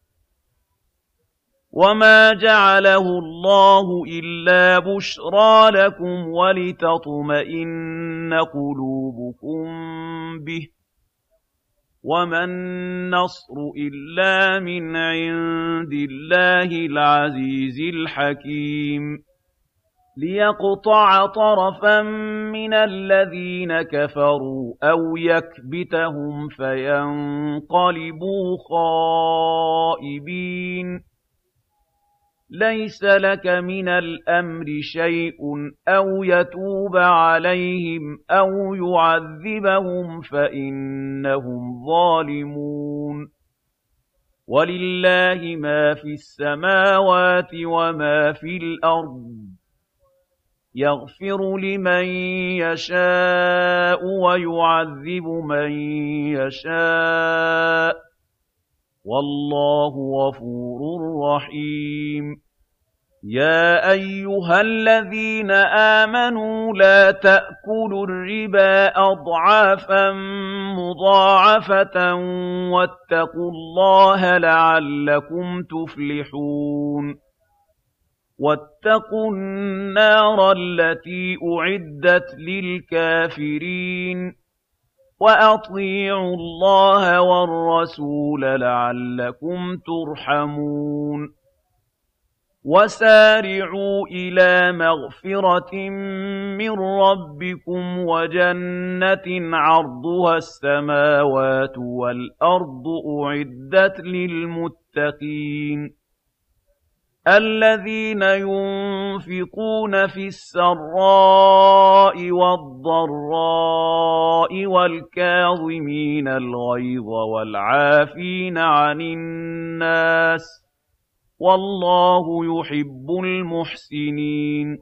وما جعله الله إلا بشرى لكم ولتطمئن قلوبكم به وما النصر إلا من عند الله العزيز الحكيم ليقطع طرفا من الذين كفروا أو يكبتهم فينقلبوا خائبين ليس لك من الأمر شيء أو يتوب عليهم أو يعذبهم فإنهم ظالمون ولله ما في السماوات وما في الأرض يغفر لمن يشاء ويعذب من يشاء والله غفور رحيم يا أيها الذين آمنوا لا تأكلوا الربا أضعافا مضاعفة واتقوا الله لعلكم تفلحون واتقوا النار التي أعدت للكافرين وأطيعوا الله والرسول لعلكم ترحمون وسارعوا إلى مغفرة من ربكم وجنة عرضها السماوات والأرض أعدت للمتقين الذين ينفقون في السراء والضراء والكاظمين الغيظ والعافين عن الناس والله يحب المحسنين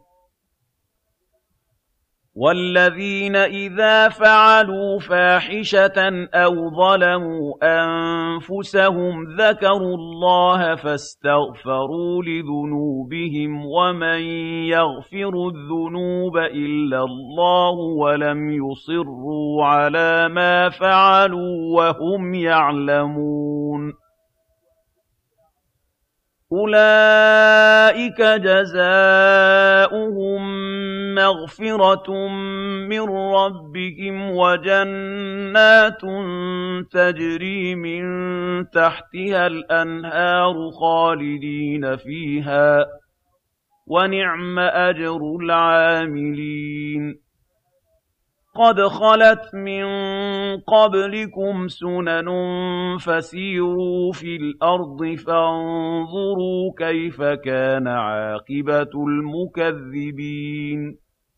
والذين إذا فعلوا فاحشة أو ظلموا أنفسهم ذكروا الله فاستغفروا لذنوبهم ومن يغفر الذنوب إلا الله ولم يصروا على ما فعلوا وهم يعلمون أولئك جزاؤهم مغفرة من ربهم وجنات تجري من تحتها الأنهار خالدين فيها ونعم أجر العاملين قد خلت من قبلكم سنن فسيروا في الأرض فانظروا كيف كان عاقبة المكذبين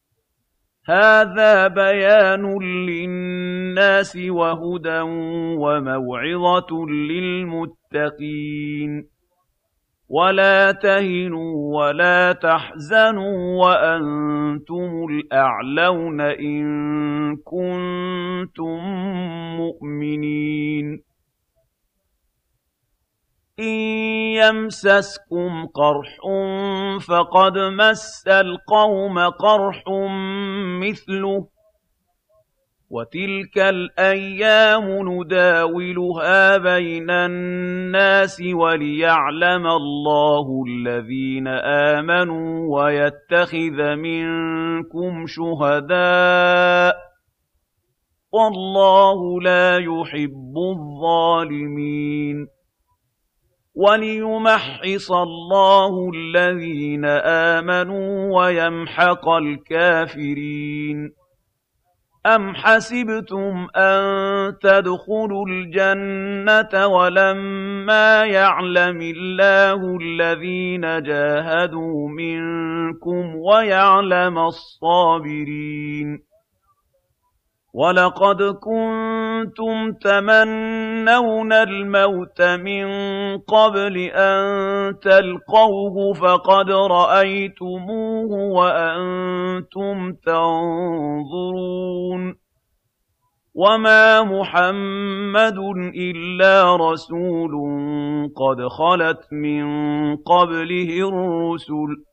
هذا بيان للناس وهدى وموعظة للمتقين ولا تهنوا ولا تحزنوا وأنتم الأعلون إن كنتم مؤمنين إن يمسسكم قرح فقد مس القوم قرح مثله وتلك الأيام نداولها بين الناس وليعلم الله الذين آمنوا ويتخذ منكم شهداء والله لا يحب الظالمين وليمحص الله الذين آمنوا ويمحق الكافرين أم حسبتم أن تدخلوا الجنة ولما يعلم الله الذين جاهدوا منكم ويعلم الصابرين وَلَقَدْ كُنتُمْ تَمَنَّوْنَ الْمَوْتَ مِن قَبْلِ أَن تَلْقَوْهُ فَقَدْ رَأَيْتُمُوهُ وَأَنتُمْ تَنظُرُونَ وَمَا مُحَمَّدٌ إِلَّا رَسُولٌ قَدْ خَلَتْ مِن قَبْلِهِ الرُّسُلُ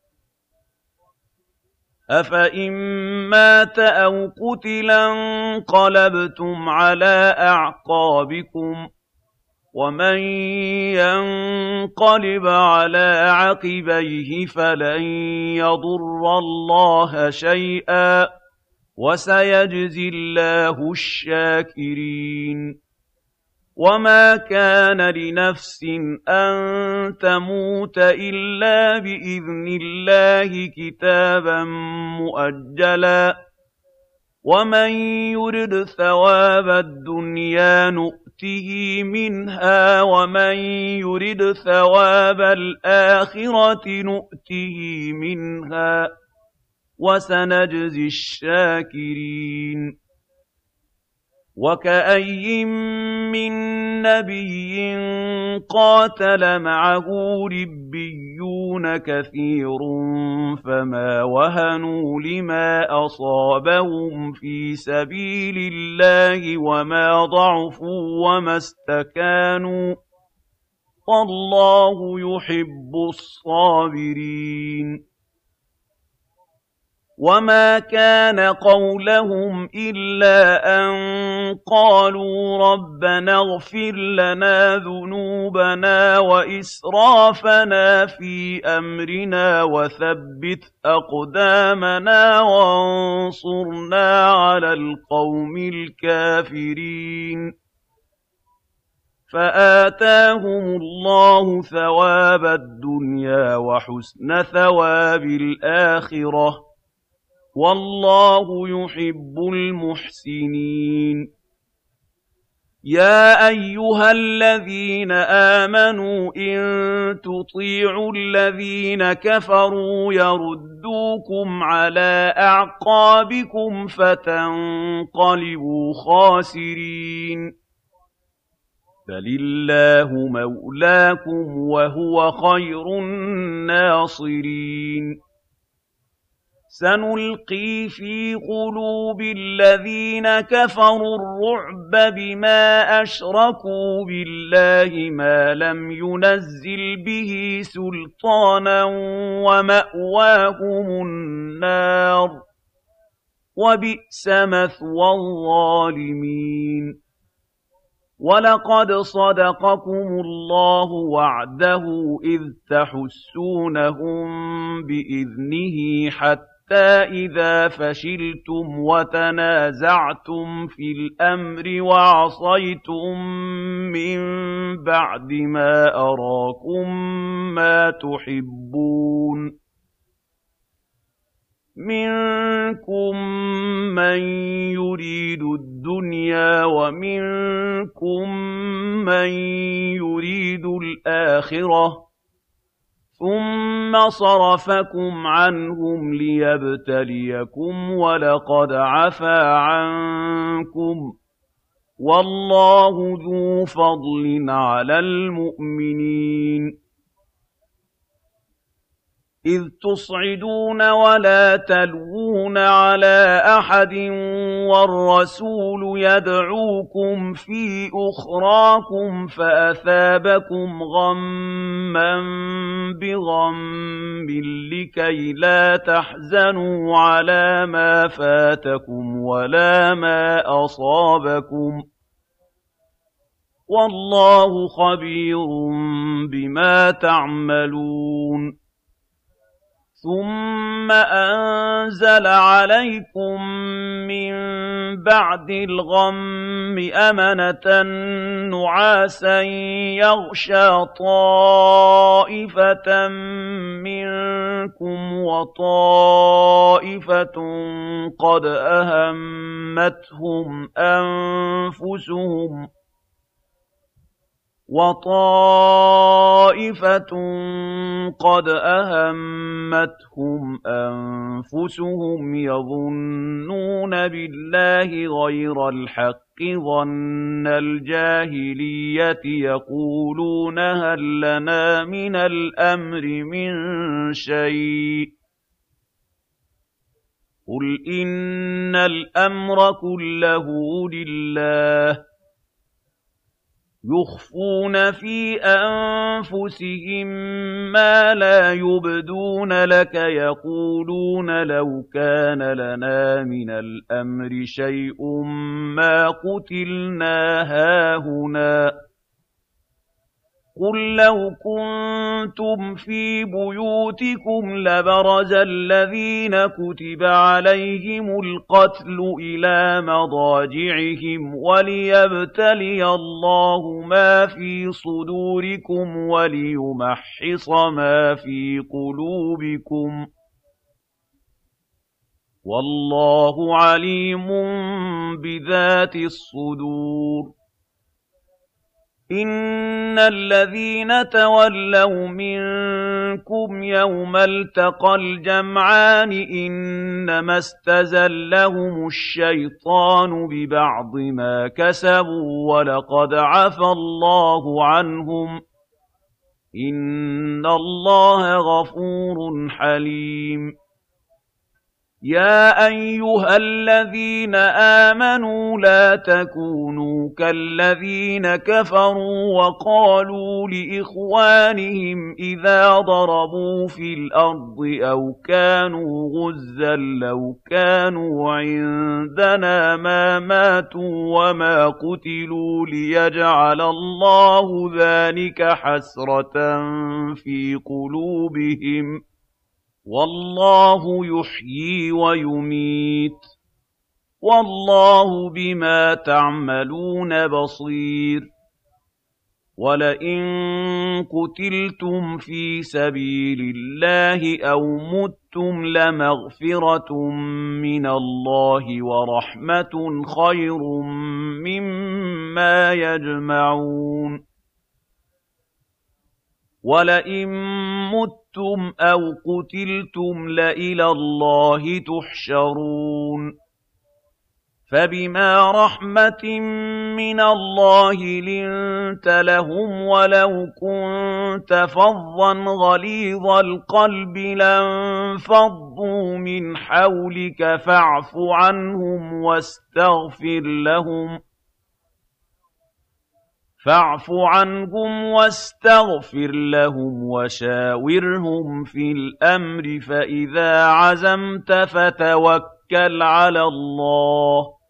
أَفَإِن مَّاتَ أَوْ قُتِلَ انقَلَبْتُمْ عَلَىٰ أَعْقَابِكُمْ ۚ وَمَن يَنقَلِبْ عَلَىٰ عَقِبَيْهِ فَلَن يَضُرَّ اللَّهَ شَيْئًا ۗ وَسَيَجْزِي اللَّهُ الشَّاكِرِينَ وَمَا كَانَ لِنَفْسٍ أَن تَمُوتَ إِلَّا بِإِذْنِ اللَّهِ كِتَابًا مُّؤَجَّلًا ۗ وَمَن يُرِدْ ثَوَابَ الدُّنْيَا نُؤْتِهِ مِنْهَا وَمَن يُرِدْ ثَوَابَ الْآخِرَةِ نُؤْتِهِ مِنْهَا ۚ وَسَنَجْزِي الشَّاكِرِينَ وَكَأَيِّن مِّن نَّبِيٍّ قَاتَلَ مَعَهُ رِبِّيُّونَ كَثِيرٌ فَمَا وَهَنُوا لِمَا أَصَابَهُمْ فِي سَبِيلِ اللَّهِ وَمَا ضَعُفُوا وَمَا اسْتَكَانُوا ۗ وَاللَّهُ يُحِبُّ الصَّابِرِينَ وَمَا كَانَ قَوْلَهُمْ إِلَّا أَن قَالُوا رَبَّنَا اغْفِرْ لَنَا ذُنُوبَنَا وَإِسْرَافَنَا فِي أَمْرِنَا وَثَبِّتْ أَقْدَامَنَا وَانصُرْنَا عَلَى الْقَوْمِ الْكَافِرِينَ فَآتَاهُمُ اللَّهُ ثَوَابَ الدُّنْيَا وَحُسْنَ ثَوَابِ الْآخِرَةِ ۗ وَاللَّهُ يُحِبُّ الْمُحْسِنِينَ يَا أَيُّهَا الَّذِينَ آمَنُوا إِن تُطِيعُوا الَّذِينَ كَفَرُوا يَرُدُّوكُمْ عَلَىٰ أَعْقَابِكُمْ فَتَنقَلِبُوا خَاسِرِينَ بَلِ اللَّهُ مَوْلَاكُمْ وَهُوَ خَيْرُ النَّاصِرِينَ سَنُلْقِي فِي قُلُوبِ الَّذِينَ كَفَرُوا الرُّعْبَ بِمَا أَشْرَكُوا بِاللَّهِ مَا لَمْ يُنَزِّلْ بِهِ سُلْطَانًا وَمَأْوَاهُمُ النَّارُ ۖ وَبِئْسَ مَثْوَى الظَّالِمِينَ وَلَقَدْ صَدَقَكُمُ اللَّهُ وَعْدَهُ إِذْ تَحُسُّونَهُم بِإِذْنِهِ حَتَّىٰ إِذَا فَشِلْتُمْ وَتَنَازَعْتُمْ فِي الْأَمْرِ وَعَصَيْتُم مِّن بَعْدِ مَا أَرَاكُم مَّا تُحِبُّونَ مِنكُم مَّن يُرِيدُ الدُّنْيَا وَمِنكُم مَّن يُرِيدُ الْآخِرَةَ ۚ ثُمَّ صَرَفَكُمْ عَنْهُمْ لِيَبْتَلِيَكُمْ وَلَقَدْ عَفَا عَنكُمْ ۗ وَاللَّهُ ذُو فَضْلٍ عَلَى الْمُؤْمِنِينَ إِذْ تُصْعِدُونَ وَلَا تَلْوُونَ عَلَىٰ أَحَدٍ وَالرَّسُولُ يَدْعُوكُمْ فِي أُخْرَاكُمْ فَأَثَابَكُمْ غَمًّا بِغَمٍّ لِّكَيْلَا تَحْزَنُوا عَلَىٰ مَا فَاتَكُمْ وَلَا مَا أَصَابَكُمْ ۗ وَاللَّهُ خَبِيرٌ بِمَا تَعْمَلُونَ ثُمَّ أَنزَلَ عَلَيْكُم مِّن بَعْدِ الْغَمِّ أَمَنَةً نُّعَاسًا يَغْشَىٰ طَائِفَةً مِّنكُمْ وَطَائِفَةٌ قَدْ أَهَمَّتْهُمْ أَنفُسُهُمْ وَطَائِفَةٌ قَدْ أَهَمَّتْهُمْ أَنفُسُهُمْ يَظُنُّونَ بِاللَّهِ غَيْرَ الْحَقِّ ظَنَّ الْجَاهِلِيَّةِ يَقُولُونَ هَل لَّنَا مِنَ الْأَمْرِ مِن شَيْءٍ ۗ قُلْ إِنَّ الْأَمْرَ كُلَّهُ لِلَّهِ يُخْفُونَ فِي أَنفُسِهِم مَّا لَا يُبْدُونَ لَكَ يَقُولُونَ لَوْ كَانَ لَنَا مِنَ الْأَمْرِ شَيْءٌ مَّا قُتِلْنَا هَاهُنَا ۗ قُل لَّوْ كُنتُمْ فِي بُيُوتِكُمْ لَبَرَزَ الَّذِينَ كُتِبَ عَلَيْهِمُ الْقَتْلُ إِلَىٰ مَضَاجِعِهِمْ وَلِيَبْتَلِيَ اللَّهُ مَا فِي صُدُورِكُمْ وَلِيُمَحِّصَ مَا فِي قُلُوبِكُمْ ۗ وَاللَّهُ عَلِيمٌ بِذَاتِ الصُّدُورِ. إِنَّ الَّذِينَ تَوَلَّوْا مِنكُمْ يَوْمَ الْتَقَى الْجَمْعَانِ إِنَّمَا اسْتَزَلَّهُمُ الشَّيْطَانُ بِبَعْضِ مَا كَسَبُوا وَلَقَدْ عَفَا اللَّهُ عَنْهُمْ ۗ إِنَّ اللَّهَ غَفُورٌ حَلِيمٌ. يَا أَيُّهَا الَّذِينَ آمَنُوا لَا تَكُونُوا كَالَّذِينَ كَفَرُوا وَقَالُوا لِإِخْوَانِهِمْ إِذَا ضَرَبُوا فِي الْأَرْضِ أَوْ كَانُوا غُزًّى لَّوْ كَانُوا عِندَنَا مَا مَاتُوا وَمَا قُتِلُوا لِيَجْعَلَ اللَّهُ ذَٰلِكَ حَسْرَةً فِي قُلُوبِهِمْ ۗ وَاللَّهُ يُحْيِي وَيُمِيتُ ۗ وَاللَّهُ بِمَا تَعْمَلُونَ بَصِيرٌ. وَلَئِن قُتِلْتُمْ فِي سَبِيلِ اللَّهِ أَوْ مُتُّمْ لَمَغْفِرَةٌ مِّنَ اللَّهِ وَرَحْمَةٌ خَيْرٌ مِّمَّا يَجْمَعُونَ. وَلَئِن مُّتُّمْ أَوْ قُتِلْتُمْ لَإِلَى اللَّهِ تُحْشَرُونَ. فَبِمَا رَحْمَةٍ مِّنَ اللَّهِ لِنتَ لَهُمْ وَلَوْ كُنتَ فَظًّا غَلِيظَ الْقَلْبِ لَانفَضُّوا مِنْ حَوْلِكَ فَاعْفُ عَنْهُمْ وَاسْتَغْفِرْ لَهُمْ وَشَاوِرْهُمْ فِي الْأَمْرِ فَإِذَا عَزَمْتَ فَتَوَكَّلْ عَلَى اللَّهِ ۚ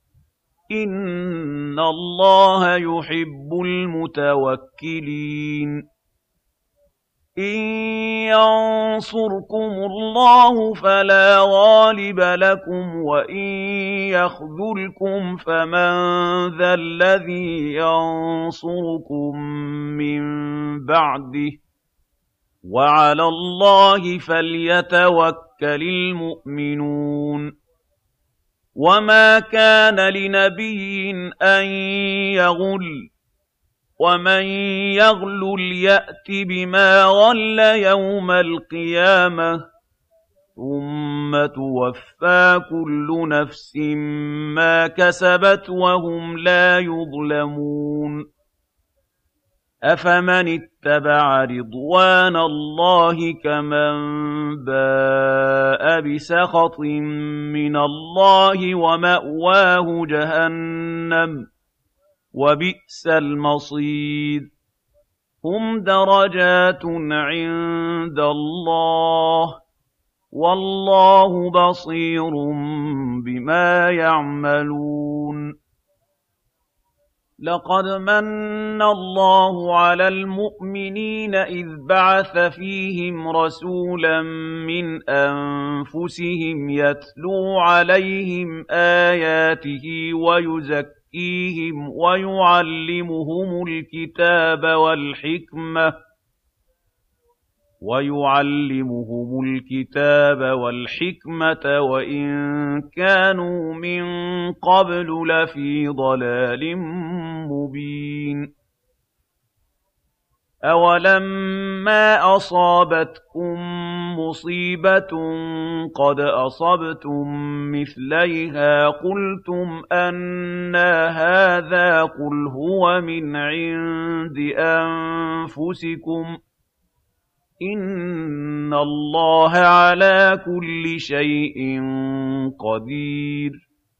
إِنَّ اللَّهَ يُحِبُّ الْمُتَوَكِّلِينَ. إِن يَنصُرْكُمُ اللَّهُ فَلَا غَالِبَ لَكُمْ وَإِن يَخْذُلْكُمْ فَمَن ذَا الَّذِي يَنصُرُكُم مِّن بَعْدِهِ ۗ وَعَلَى اللَّهِ فَلْيَتَوَكَّلِ الْمُؤْمِنُونَ. وَمَا كَانَ لِنَبِيٍّ أَن يَغُلَّ، وَمَن يَغْلُلْ يَأْتِ بِمَا غَلَّ يَوْمَ الْقِيَامَةِ ثُمَّ تُوَفَّىٰ كُلُّ نَفْسٍ مَّا كَسَبَتْ وَهُمْ لَا يُظْلَمُونَ. أَفَمَنِ اتَّبَعَ رِضْوَانَ اللَّهِ كَمَن بَاءَ بِسَخَطٍ مِّنَ اللَّهِ وَمَأْوَاهُ جَهَنَّمُ ۖ وَبِئْسَ الْمَصِيرُ. هُمْ دَرَجَاتٌ عِندَ اللَّهِ ۗ وَاللَّهُ بَصِيرٌ بِمَا يَعْمَلُونَ. لَقَدْ مَنَّ اللَّهُ عَلَى الْمُؤْمِنِينَ إِذْ بَعَثَ فِيهِمْ رَسُولًا مِّنْ أَنفُسِهِمْ يَتْلُو عَلَيْهِمْ آيَاتِهِ وَيُزَكِّيهِمْ وَيُعَلِّمُهُمُ الْكِتَابَ وَالْحِكْمَةَ وَإِن كَانُوا مِن قَبْلُ لَفِي ضَلَالٍ مُّبِينٍ. أَوَلَمَّا أَصَابَتْكُم مُّصِيبَةٌ قَدْ أَصَبْتُم مِّثْلَيْهَا قُلْتُمْ أَنَّىٰ هَٰذَا ۖ قُلْ هُوَ مِنْ عِندِ أَنفُسِكُمْ ۗ إِنَّ اللَّهَ عَلَىٰ كُلِّ شَيْءٍ قَدِيرٌ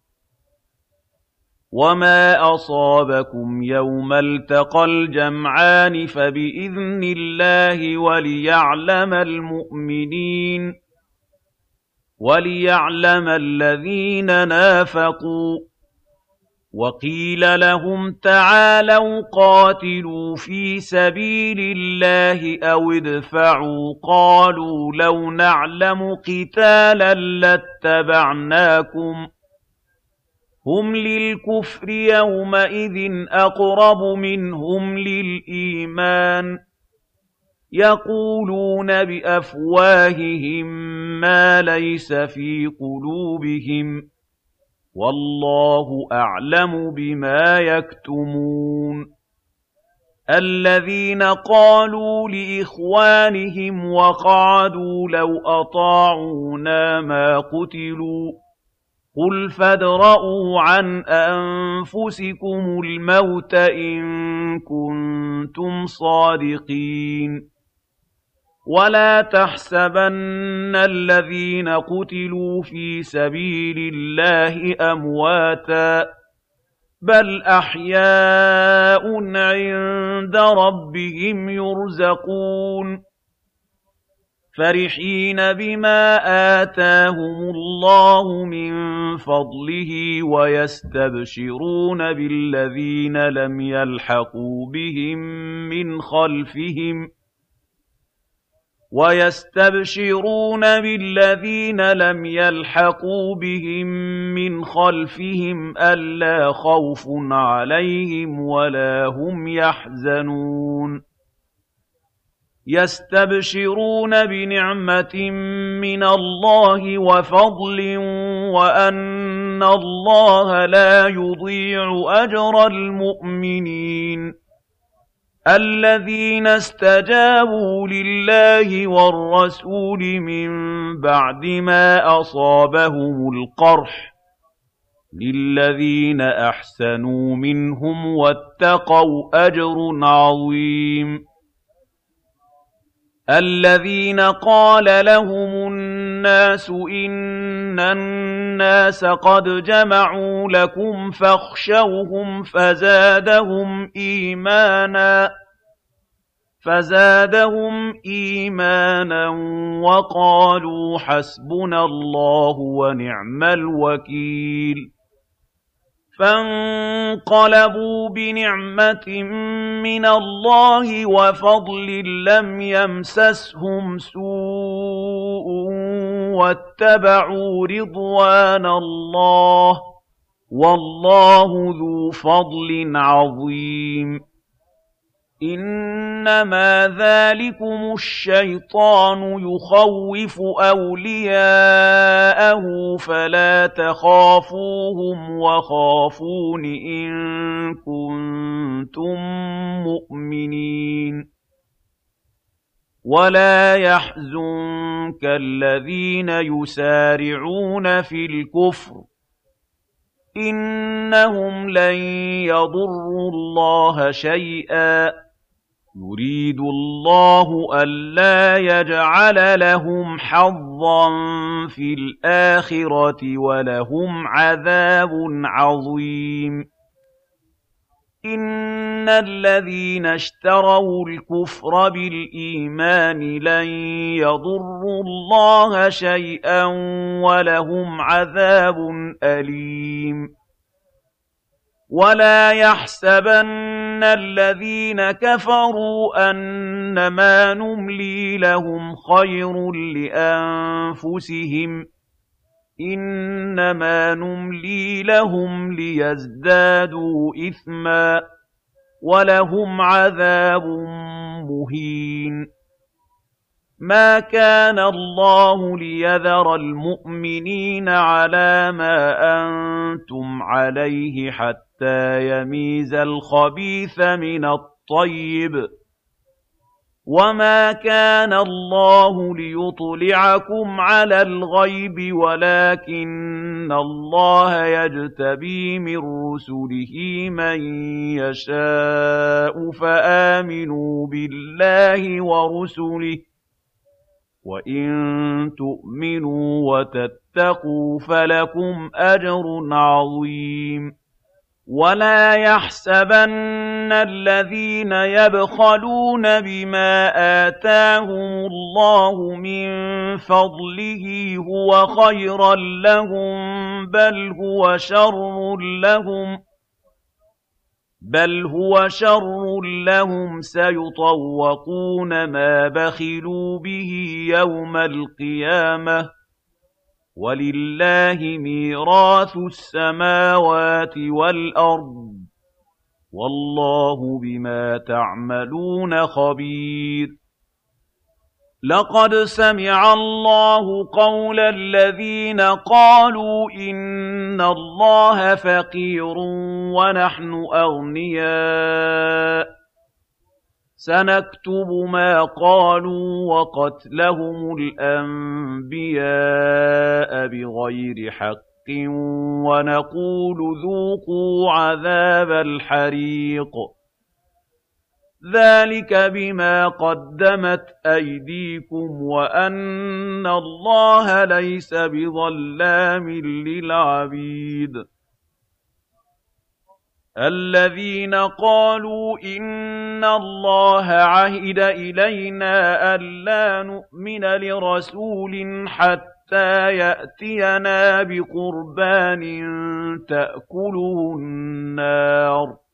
وَمَا أَصَابَكُمْ يَوْمَ الْتَقَى الْجَمْعَانِ فَبِإِذْنِ اللَّهِ وَلِيَعْلَمَ الَّذِينَ نَافَقُوا ۚ وَقِيلَ لَهُمْ تَعَالَوْا قَاتِلُوا فِي سَبِيلِ اللَّهِ أَوِ ادْفَعُوا ۖ قَالُوا لَوْ نَعْلَمُ قِتَالًا لَّاتَّبَعْنَاكُمْ ۗ هُمْ لِلْكُفْرِ يَوْمَئِذٍ أَقْرَبُ مِنْهُمْ لِلْإِيمَانِ ۚ يَقُولُونَ بِأَفْوَاهِهِم مَّا لَيْسَ فِي قُلُوبِهِمْ ۗ وَاللَّهُ أَعْلَمُ بِمَا يَكْتُمُونَ الَّذِينَ قَالُوا لِإِخْوَانِهِمْ وَقَعَدُوا لَوْ أَطَاعُونَا مَا قُتِلُوا ۗ قُلْ فَادْرَءُوا عَنْ أَنفُسِكُمُ الْمَوْتَ إِن كُنتُمْ صَادِقِينَ وَلَا تَحْسَبَنَّ الَّذِينَ قُتِلُوا فِي سَبِيلِ اللَّهِ أَمْوَاتًا ۚ بَلْ أَحْيَاءٌ عِندَ رَبِّهِمْ يُرْزَقُونَ فَرِحِينَ بِمَا آتَاهُمُ اللَّهُ مِن فَضْلِهِ وَيَسْتَبْشِرُونَ بِالَّذِينَ لَمْ يَلْحَقُوا بِهِم مِّنْ خَلْفِهِمْ أَلَّا خَوْفٌ عَلَيْهِمْ وَلَا هُمْ يَحْزَنُونَ يَسْتَبْشِرُونَ بِنِعْمَةٍ مِّنَ اللَّهِ وَفَضْلٍ وَأَنَّ اللَّهَ لَا يُضِيعُ أَجْرَ الْمُؤْمِنِينَ الَّذِينَ اسْتَجَابُوا لِلَّهِ وَالرَّسُولِ مِن بَعْدِ مَا أَصَابَهُمُ الْقَرْحُ ۚ لِلَّذِينَ أَحْسَنُوا مِنْهُمْ وَاتَّقَوْا أَجْرٌ عَظِيمٌ الَّذِينَ قَالَ لَهُمُ النَّاسُ إِنَّ النَّاسَ قَدْ جَمَعُوا لَكُمْ فَاخْشَوْهُمْ فَزَادَهُمْ إِيمَانًا وَقَالُوا حَسْبُنَا اللَّهُ وَنِعْمَ الْوَكِيلُ فَانقَلَبُوا بِنِعْمَةٍ مِّنَ اللَّهِ وَفَضْلٍ لَّمْ يَمْسَسْهُمْ سُوءٌ وَاتَّبَعُوا رِضْوَانَ اللَّهِ ۗ وَاللَّهُ ذُو فَضْلٍ عَظِيمٍ إِنَّمَا ذَٰلِكُمُ الشَّيْطَانُ يُخَوِّفُ أَوْلِيَاءَهُ فَلَا تَخَافُوهُمْ وَخَافُونِ إِن كُنتُم مُّؤْمِنِينَ وَلَا يَحْزُنكَ الَّذِينَ يُسَارِعُونَ فِي الْكُفْرِ ۚ إِنَّهُمْ لَن يَضُرُّوا اللَّهَ شَيْئًا ۗ يُرِيدُ اللَّهُ أَلَّا يَجْعَلَ لَهُمْ حَظًّا فِي الْآخِرَةِ وَلَهُمْ عَذَابٌ عَظِيمٌ إِنَّ الَّذِينَ اشْتَرَوُا الْكُفْرَ بِالْإِيمَانِ لَن يَضُرُّوا اللَّهَ شَيْئًا وَلَهُمْ عَذَابٌ أَلِيمٌ وَلَا يَحْسَبَنَّ الَّذِينَ كَفَرُوا أَنَّمَا نُمْلِي لَهُمْ خَيْرٌ لِّأَنفُسِهِمْ ۚ إِنَّمَا نُمْلِي لَهُمْ لِيَزْدَادُوا إِثْمًا ۚ وَلَهُمْ عَذَابٌ مُّهِينٌ مَا كَانَ اللَّهُ لِيَذَرَ الْمُؤْمِنِينَ عَلَىٰ مَا أَنتُمْ عَلَيْهِ حَتَّىٰ يَمِيزَ الْخَبِيثَ مِنَ الطَّيِّبِ ۗ وَمَا كَانَ اللَّهُ لِيُطْلِعَكُمْ عَلَى الْغَيْبِ وَلَٰكِنَّ اللَّهَ يَجْتَبِي مِن رُّسُلِهِ مَن يَشَاءُ ۖ فَآمِنُوا بِاللَّهِ وَرُسُلِهِ ۚ وَإِن تُؤْمِنُوا وَتَتَّقُوا فَلَكُمْ أَجْرٌ عَظِيمٌ وَلَا يَحْسَبَنَّ الَّذِينَ يَبْخَلُونَ بِمَا آتَاهُمُ اللَّهُ مِن فَضْلِهِ هُوَ خَيْرًا لَّهُم بَلْ هُوَ شَرٌّ لَّهُمْ سَيُطَوَّقُونَ مَا بَخِلُوا بِهِ يَوْمَ الْقِيَامَةِ ۗ وَلِلَّهِ مِيرَاثُ السَّمَاوَاتِ وَالْأَرْضِ ۗ وَاللَّهُ بِمَا تَعْمَلُونَ خَبِيرٌ لَقَدْ سَمِعَ اللَّهُ قَوْلَ الَّذِينَ قَالُوا إِنَّ اللَّهَ فَقِيرٌ وَنَحْنُ أَغْنِيَاءُ ۘ سَنَكْتُبُ مَا قَالُوا وَقَتْلَهُمُ الْأَنبِيَاءَ بِغَيْرِ حَقٍّ وَنَقُولُ ذُوقُوا عَذَابَ الْحَرِيقِ ذَٰلِكَ بِمَا قَدَّمَتْ أَيْدِيكُمْ وَأَنَّ اللَّهَ لَيْسَ بِظَلَّامٍ لِّلْعَبِيدِ الَّذِينَ قَالُوا إِنَّ اللَّهَ عَهِدَ إِلَيْنَا أَلَّا نُؤْمِنَ لِرَسُولٍ حَتَّىٰ يَأْتِيَنَا بِقُرْبَانٍ تَأْكُلُهُ النَّارُ ۗ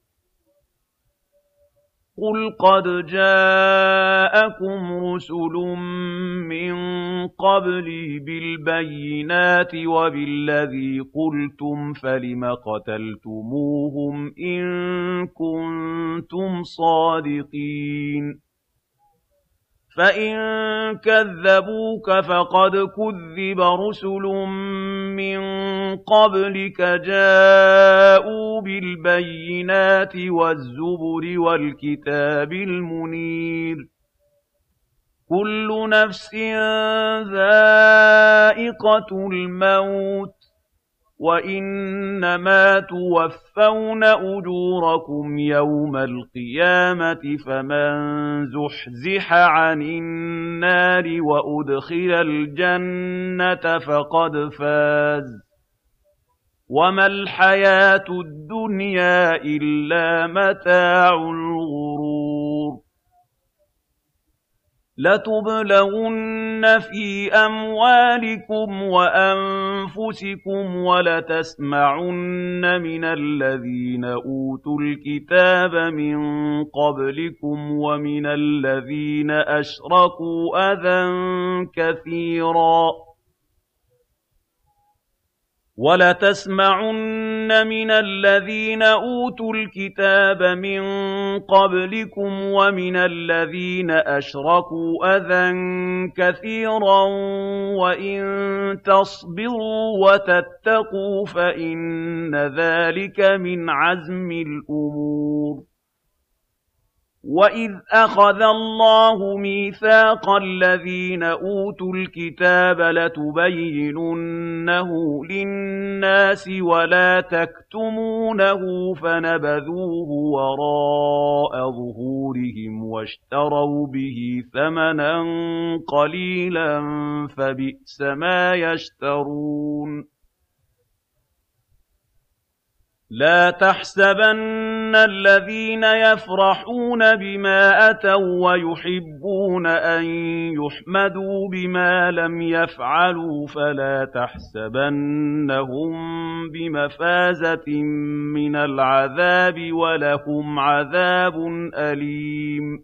قُلْ قَدْ جَاءَكُمْ رُسُلٌ مِّن قَبْلِي بِالْبَيِّنَاتِ وَبِالَّذِي قُلْتُمْ فَلِمَ قَتَلْتُمُوهُمْ إِن كُنتُمْ صَادِقِينَ فَإِن كَذَّبُوكَ فَقَدْ كُذِّبَ رُسُلٌ مِّن قَبْلِكَ جَاءُوا بِالْبَيِّنَاتِ وَالزُّبُرِ وَالْكِتَابِ الْمُنِيرِ كُلُّ نَفْسٍ ذَائِقَةُ الْمَوْتِ ۖ وَإِنَّمَا تُوَفَّوْنَ أُجُورَكُمْ يَوْمَ الْقِيَامَةِ ۖ فَمَن زُحْزِحَ عَنِ النَّارِ وَأُدْخِلَ الْجَنَّةَ فَقَدْ فَازَ ۗ وَمَا الْحَيَاةُ الدُّنْيَا إِلَّا مَتَاعُ الْغُرُورِ لَتُبْلَوُنَّ فِي أَمْوَالِكُمْ وَأَنفُسِكُمْ وَلَتَسْمَعُنَّ مِنَ الَّذِينَ أُوتُوا الْكِتَابَ مِن قَبْلِكُمْ وَمِنَ الَّذِينَ أَشْرَكُوا أَذًى كَثِيرًا وَإِن تَصْبِرُوا وَتَتَّقُوا فَإِنَّ ذَٰلِكَ مِنْ عَزْمِ الْأُمُورِ وَإِذْ أَخَذَ اللَّهُ مِيثَاقَ الَّذِينَ أُوتُوا الْكِتَابَ لَتُبَيِّنُنَّهُ لِلنَّاسِ وَلَا تَكْتُمُونَهُ فَنَبَذُوهُ وَرَاءَ ظُهُورِهِمْ وَاشْتَرَوْا بِهِ ثَمَنًا قَلِيلًا فَبِئْسَ مَا يَشْتَرُونَ لَا تَحْسَبَنَّ الَّذِينَ يَفْرَحُونَ بِمَا أَتَوا وَّيُحِبُّونَ أَن يُحْمَدُوا بِمَا لَمْ يَفْعَلُوا فَلَا تَحْسَبَنَّهُم بِمَفَازَةٍ مِّنَ الْعَذَابِ وَلَهُمْ عَذَابٌ أَلِيمٌ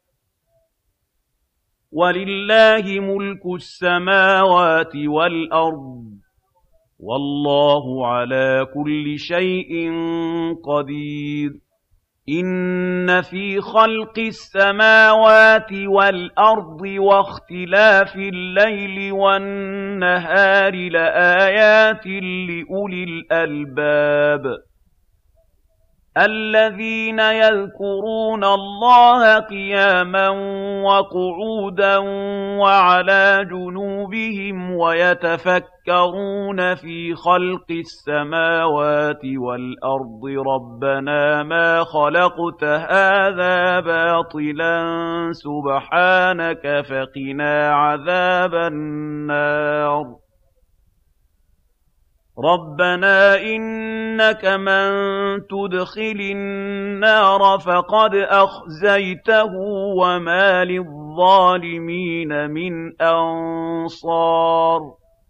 وَلِلَّهِ مُلْكُ السَّمَاوَاتِ وَالْأَرْضِ وَاللَّهُ عَلَىٰ كُلِّ شَيْءٍ قَدِيرٌ إِنَّ فِي خَلْقِ السَّمَاوَاتِ وَالْأَرْضِ وَاخْتِلَافِ اللَّيْلِ وَالنَّهَارِ لَآيَاتٍ لِّأُولِي الْأَلْبَابِ الذين يذكرون الله قياما وقعودا وعلى جنوبهم ويتفكرون في خلق السماوات والأرض ربنا ما خلقت هذا باطلا سبحانك فقنا عذاب النار ربنا إنك من تدخل النار فقد أخزيته وما للظالمين من أنصار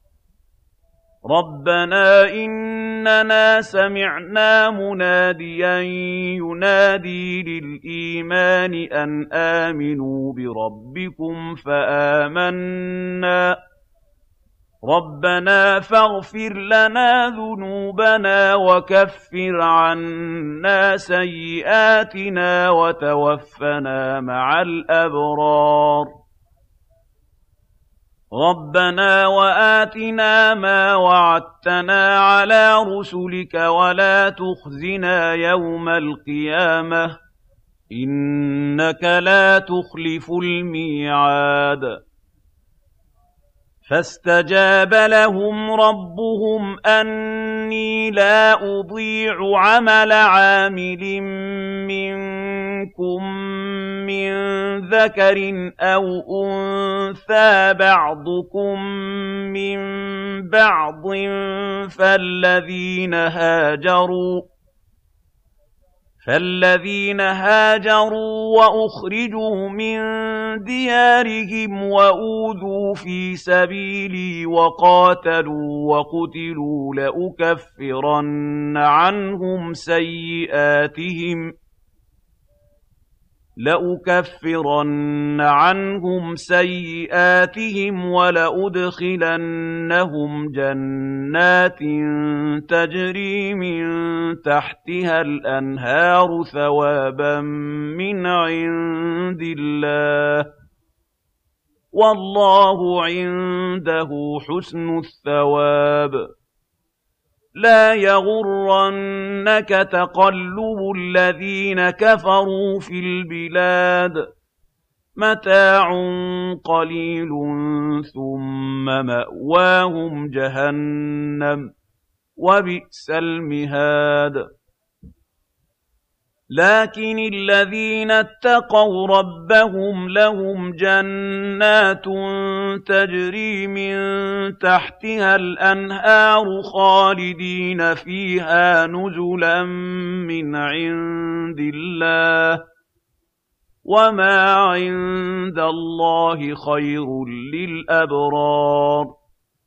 ربنا إننا سمعنا مناديا ينادي للإيمان أن آمنوا بربكم فآمنا ربنا فاغفر لنا ذنوبنا وكفر عنا سيئاتنا وتوفنا مع الأبرار ربنا وآتنا ما وعدتنا على رسلك ولا تخزنا يوم القيامة إنك لا تخلف الميعاد فاستجاب لهم ربهم أني لا أضيع عمل عامل منكم من ذكر أو أنثى بعضكم من بعض فالذين هاجروا وأخرجوا من ديارهم وأوذوا في سبيلي وقاتلوا وقتلوا لأكفرن عنهم سيئاتهم ولأدخلنهم جنات تجري من تحتها الأنهار ثوابا من عند الله والله عنده حسن الثواب لا يغرنك تقلب الذين كفروا في البلاد متاع قليل ثم مأواهم جهنم وبئس المهاد لكن الذين اتقوا ربهم لهم جنات تجري من تحتها الأنهار خالدين فيها نزلا من عند الله وما عند الله خير للأبرار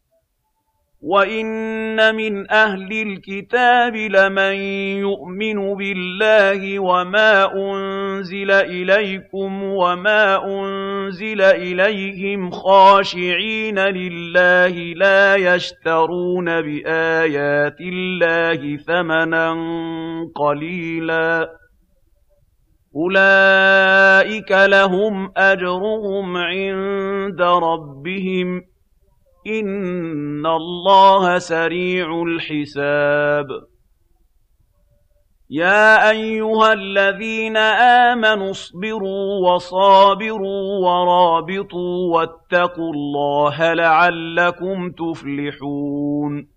وَإِنَّ مِنْ أَهْلِ الْكِتَابِ لَمَن يُؤْمِنُ بِاللَّهِ وَمَا أُنزِلَ إِلَيْكُمْ وَمَا أُنزِلَ إِلَيْهِمْ خَاشِعِينَ لِلَّهِ لَا يَشْتَرُونَ بِآيَاتِ اللَّهِ ثَمَنًا قَلِيلًا أُولَئِكَ لَهُمْ أَجْرُهُمْ عِندَ رَبِّهِمْ إِنَّ اللَّهَ سَرِيعُ الْحِسَابِ يَا أَيُّهَا الَّذِينَ آمَنُوا اصْبِرُوا وَصَابِرُوا وَرَابِطُوا وَاتَّقُوا اللَّهَ لَعَلَّكُمْ تُفْلِحُونَ